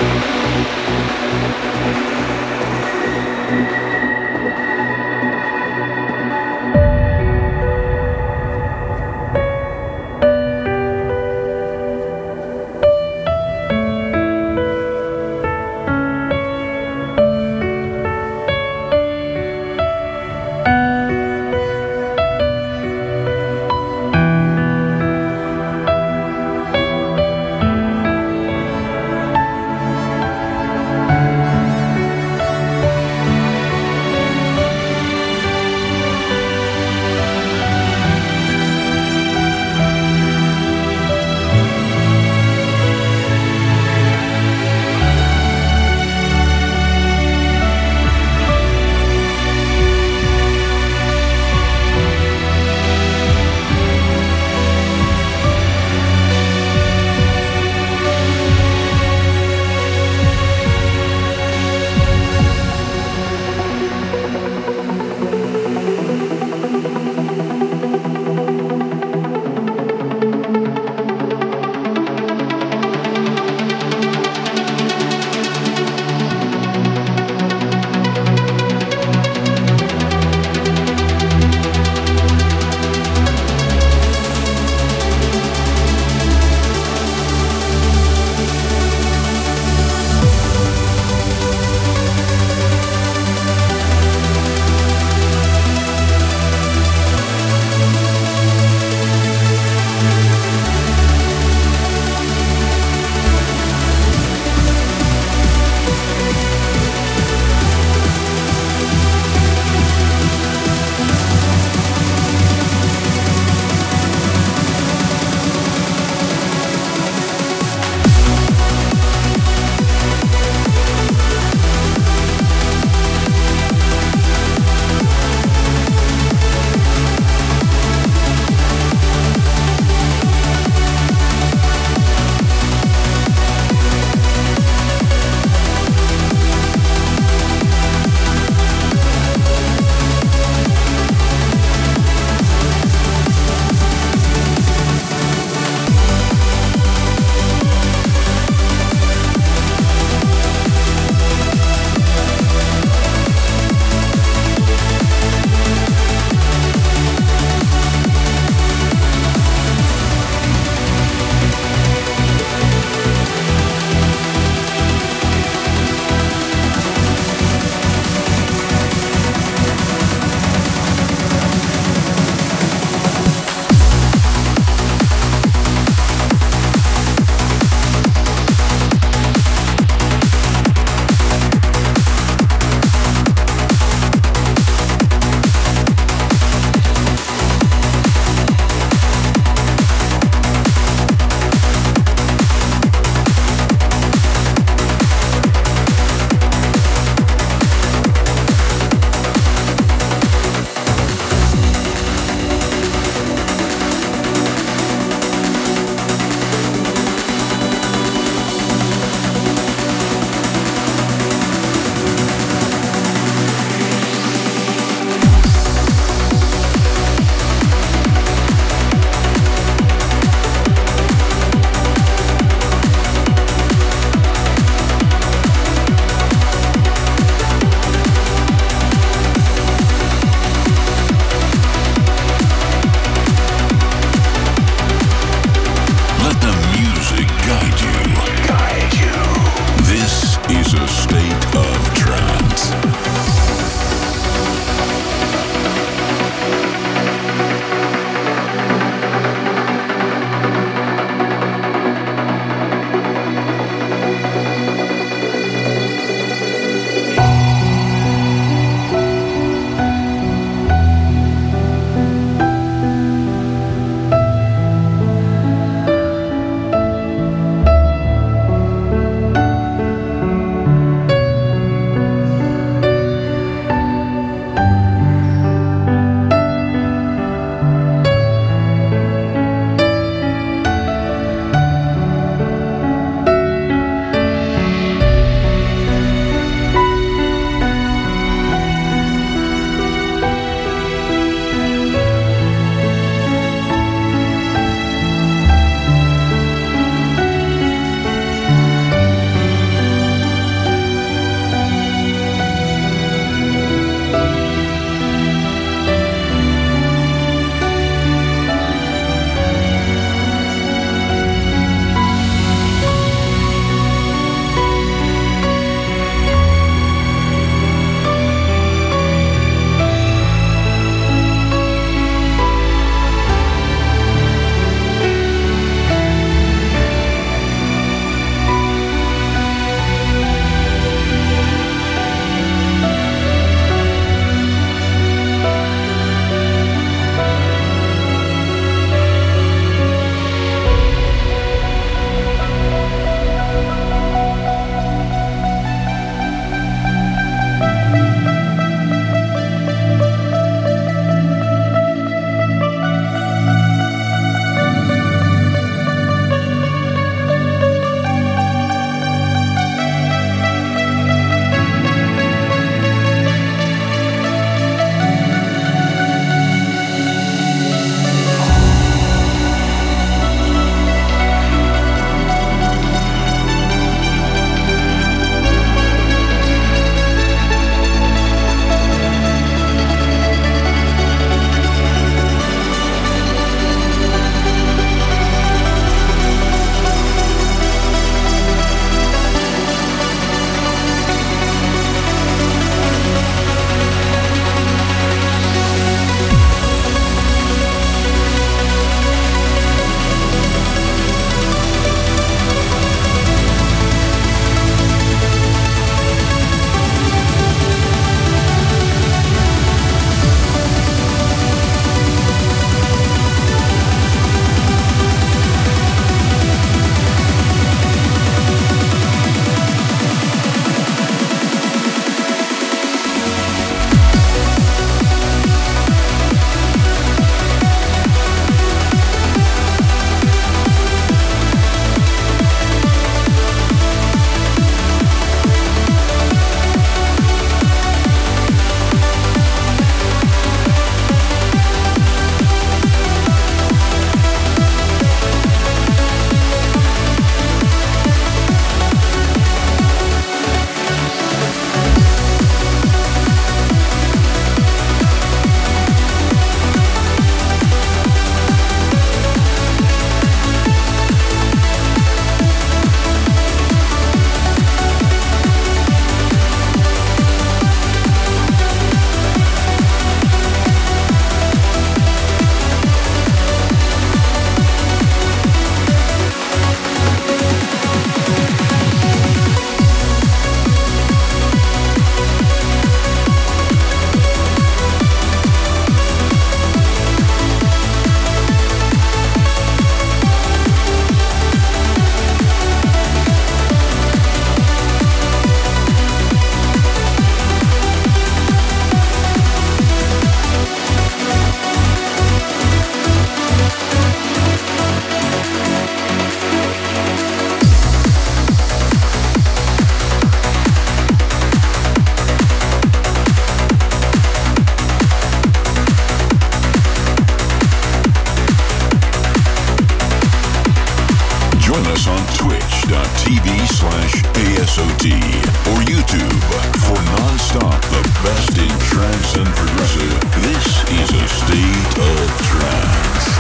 Join us on twitch.tv slash ASOT or YouTube for non-stop the best in trance and progressive. This is a state of trance.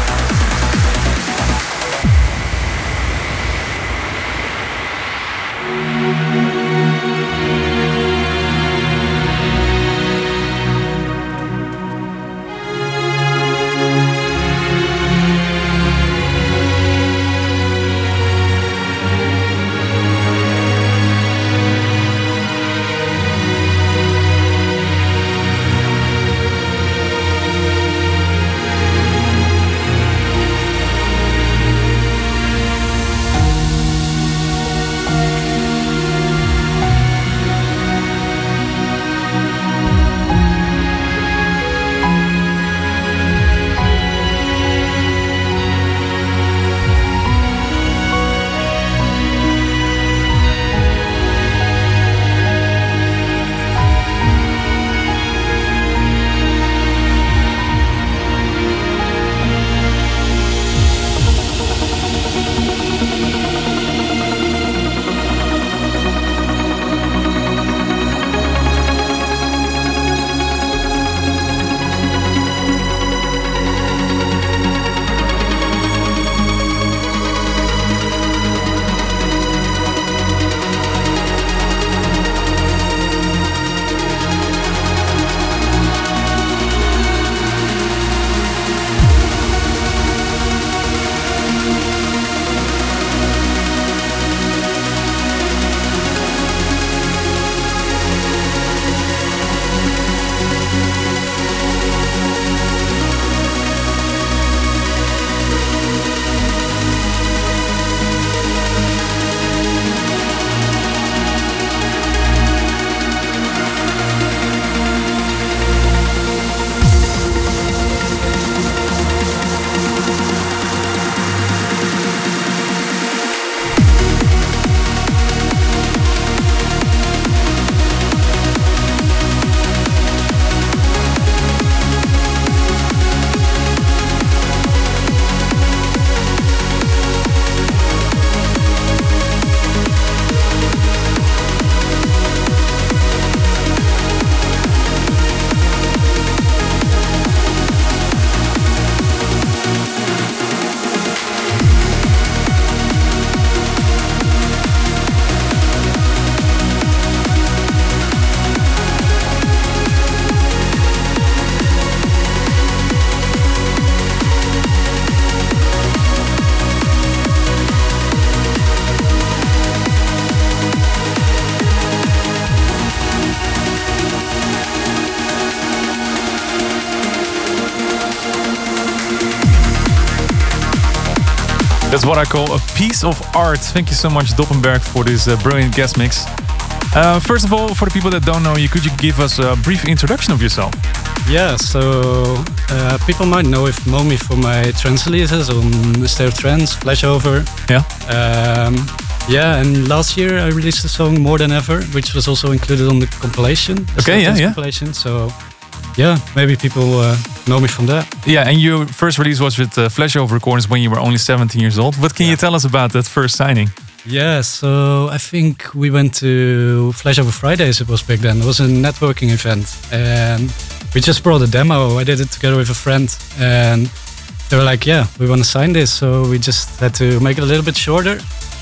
That's what I call a piece of art. Thank you so much, Doppenberg, for this uh, brilliant guest mix. Uh, first of all, for the people that don't know you, could you give us a brief introduction of yourself? Yeah, so uh, people might know if know me for my trance releases on State of Trance, Flashover. Yeah. Um, yeah, and last year I released a song More Than Ever, which was also included on the compilation. The Okay, yeah, yeah. Compilation. So yeah, maybe people uh, know me from that. Yeah, and your first release was with uh, Flashover Recordings when you were only seventeen years old. What can yeah. you tell us about that first signing? Yeah, so I think we went to Flashover Fridays, it was back then. It was a networking event. And we just brought a demo. I did it together with a friend. And they were like, yeah, we want to sign this. So we just had to make it a little bit shorter.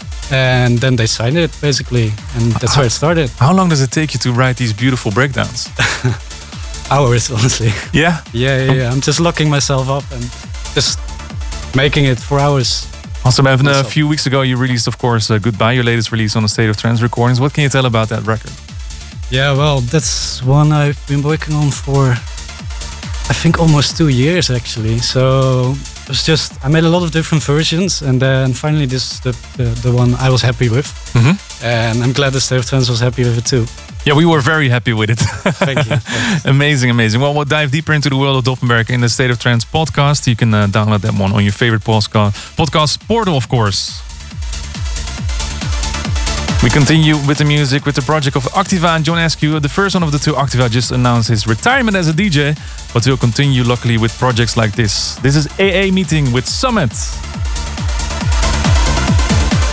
And then they signed it, basically. And that's how, where it started. How long does it take you to write these beautiful breakdowns? Hours, honestly. Yeah? Yeah, yeah, yeah. I'm just locking myself up and just making it for hours. Awesome. Evan, a few weeks ago you released, of course, uh, Goodbye, your latest release on the State of Trance Recordings. What can you tell about that record? Yeah, well, that's one I've been working on for, I think, almost two years, actually. So it was just, I made a lot of different versions, and then finally this is the, the, the one I was happy with. Mm-hmm. And I'm glad the State of Trance was happy with it too. Yeah, we were very happy with it. Thank you. Amazing, amazing. Well, we'll dive deeper into the world of Doppenberg in the State of Trance podcast. You can uh, download that one on your favorite podcast, podcast portal, of course. We continue with the music, with the project of Activa and John Askew. The first one of the two, Activa, just announced his retirement as a D J, but will continue, luckily, with projects like this. This is A A Meeting with Summit.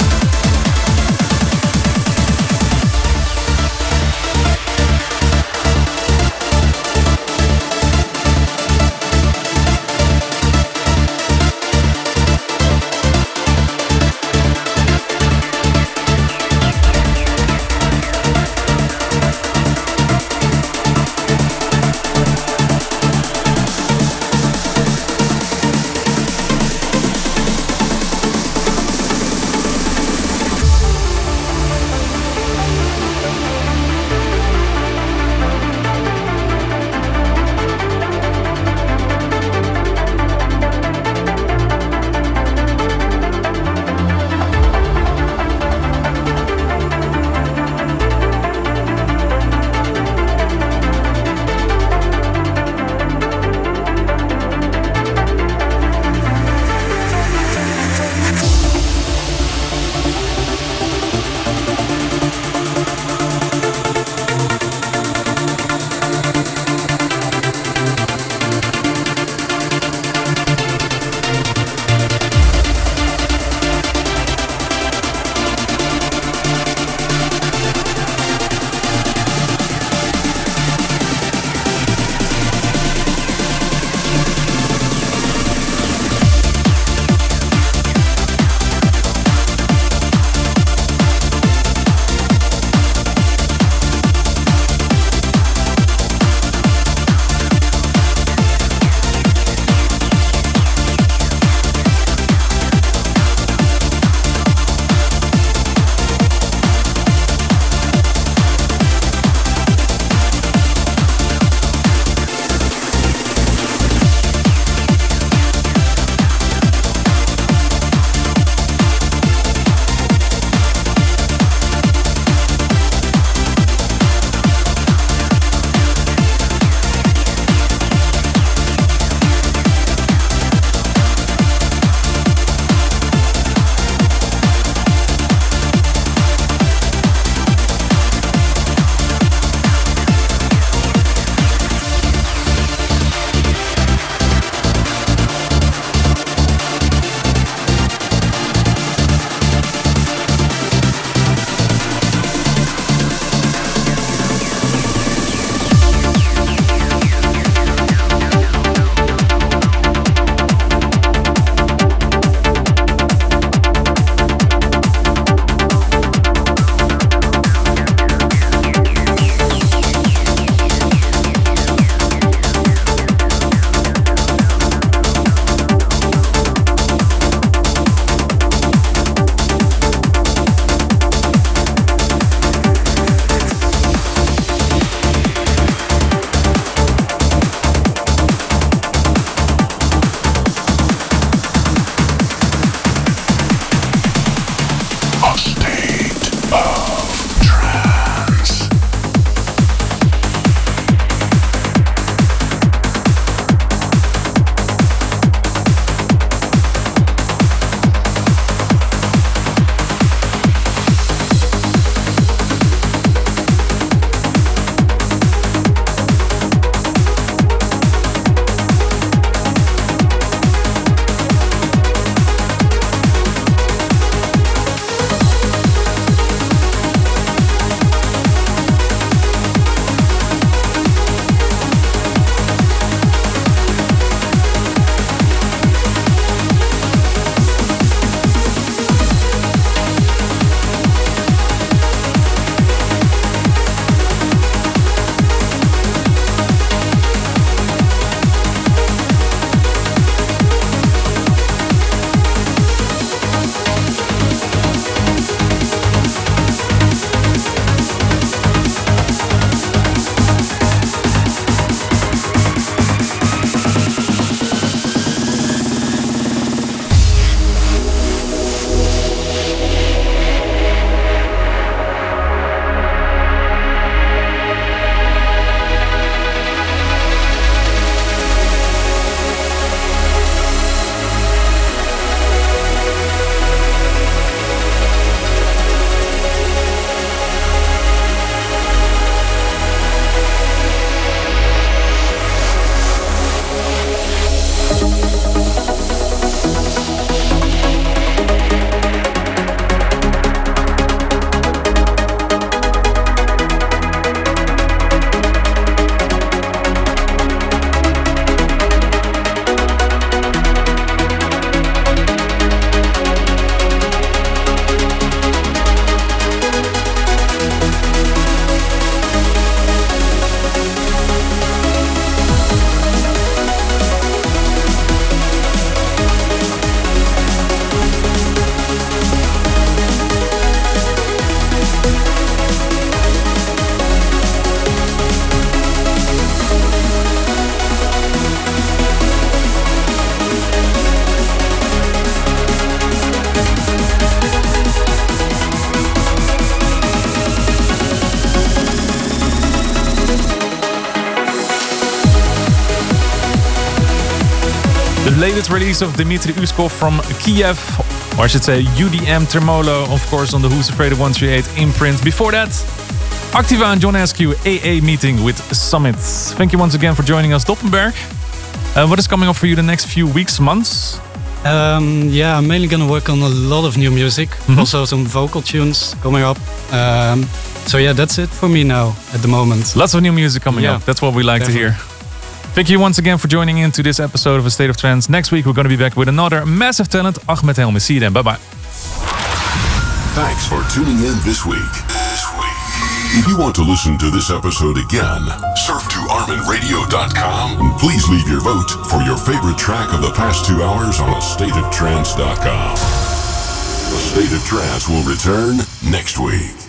latest release of Dmitry Uskov from Kiev, or I should say U D M Tremolo, of course, on the Who's Afraid of one thirty-eight imprint. Before that, Activa and John Askew A A meeting with Summit. Thank you once again for joining us, Doppenberg. Uh, what is coming up for you the next few weeks, months? Um, yeah, I'm mainly gonna work on a lot of new music, mm-hmm. also some vocal tunes coming up. Um, so yeah, that's it for me now at the moment. Lots of new music coming yeah, up. That's what we like definitely. to hear. Thank you once again for joining in to this episode of A State of Trance. Next week we're going to be back with another massive talent, Ahmed Helmi. See you then. Bye bye. Thanks for tuning in this week. This week. If you want to listen to this episode again, surf to armin radio dot com and please leave your vote for your favorite track of the past two hours on a state of trance dot com. A State of Trance will return next week.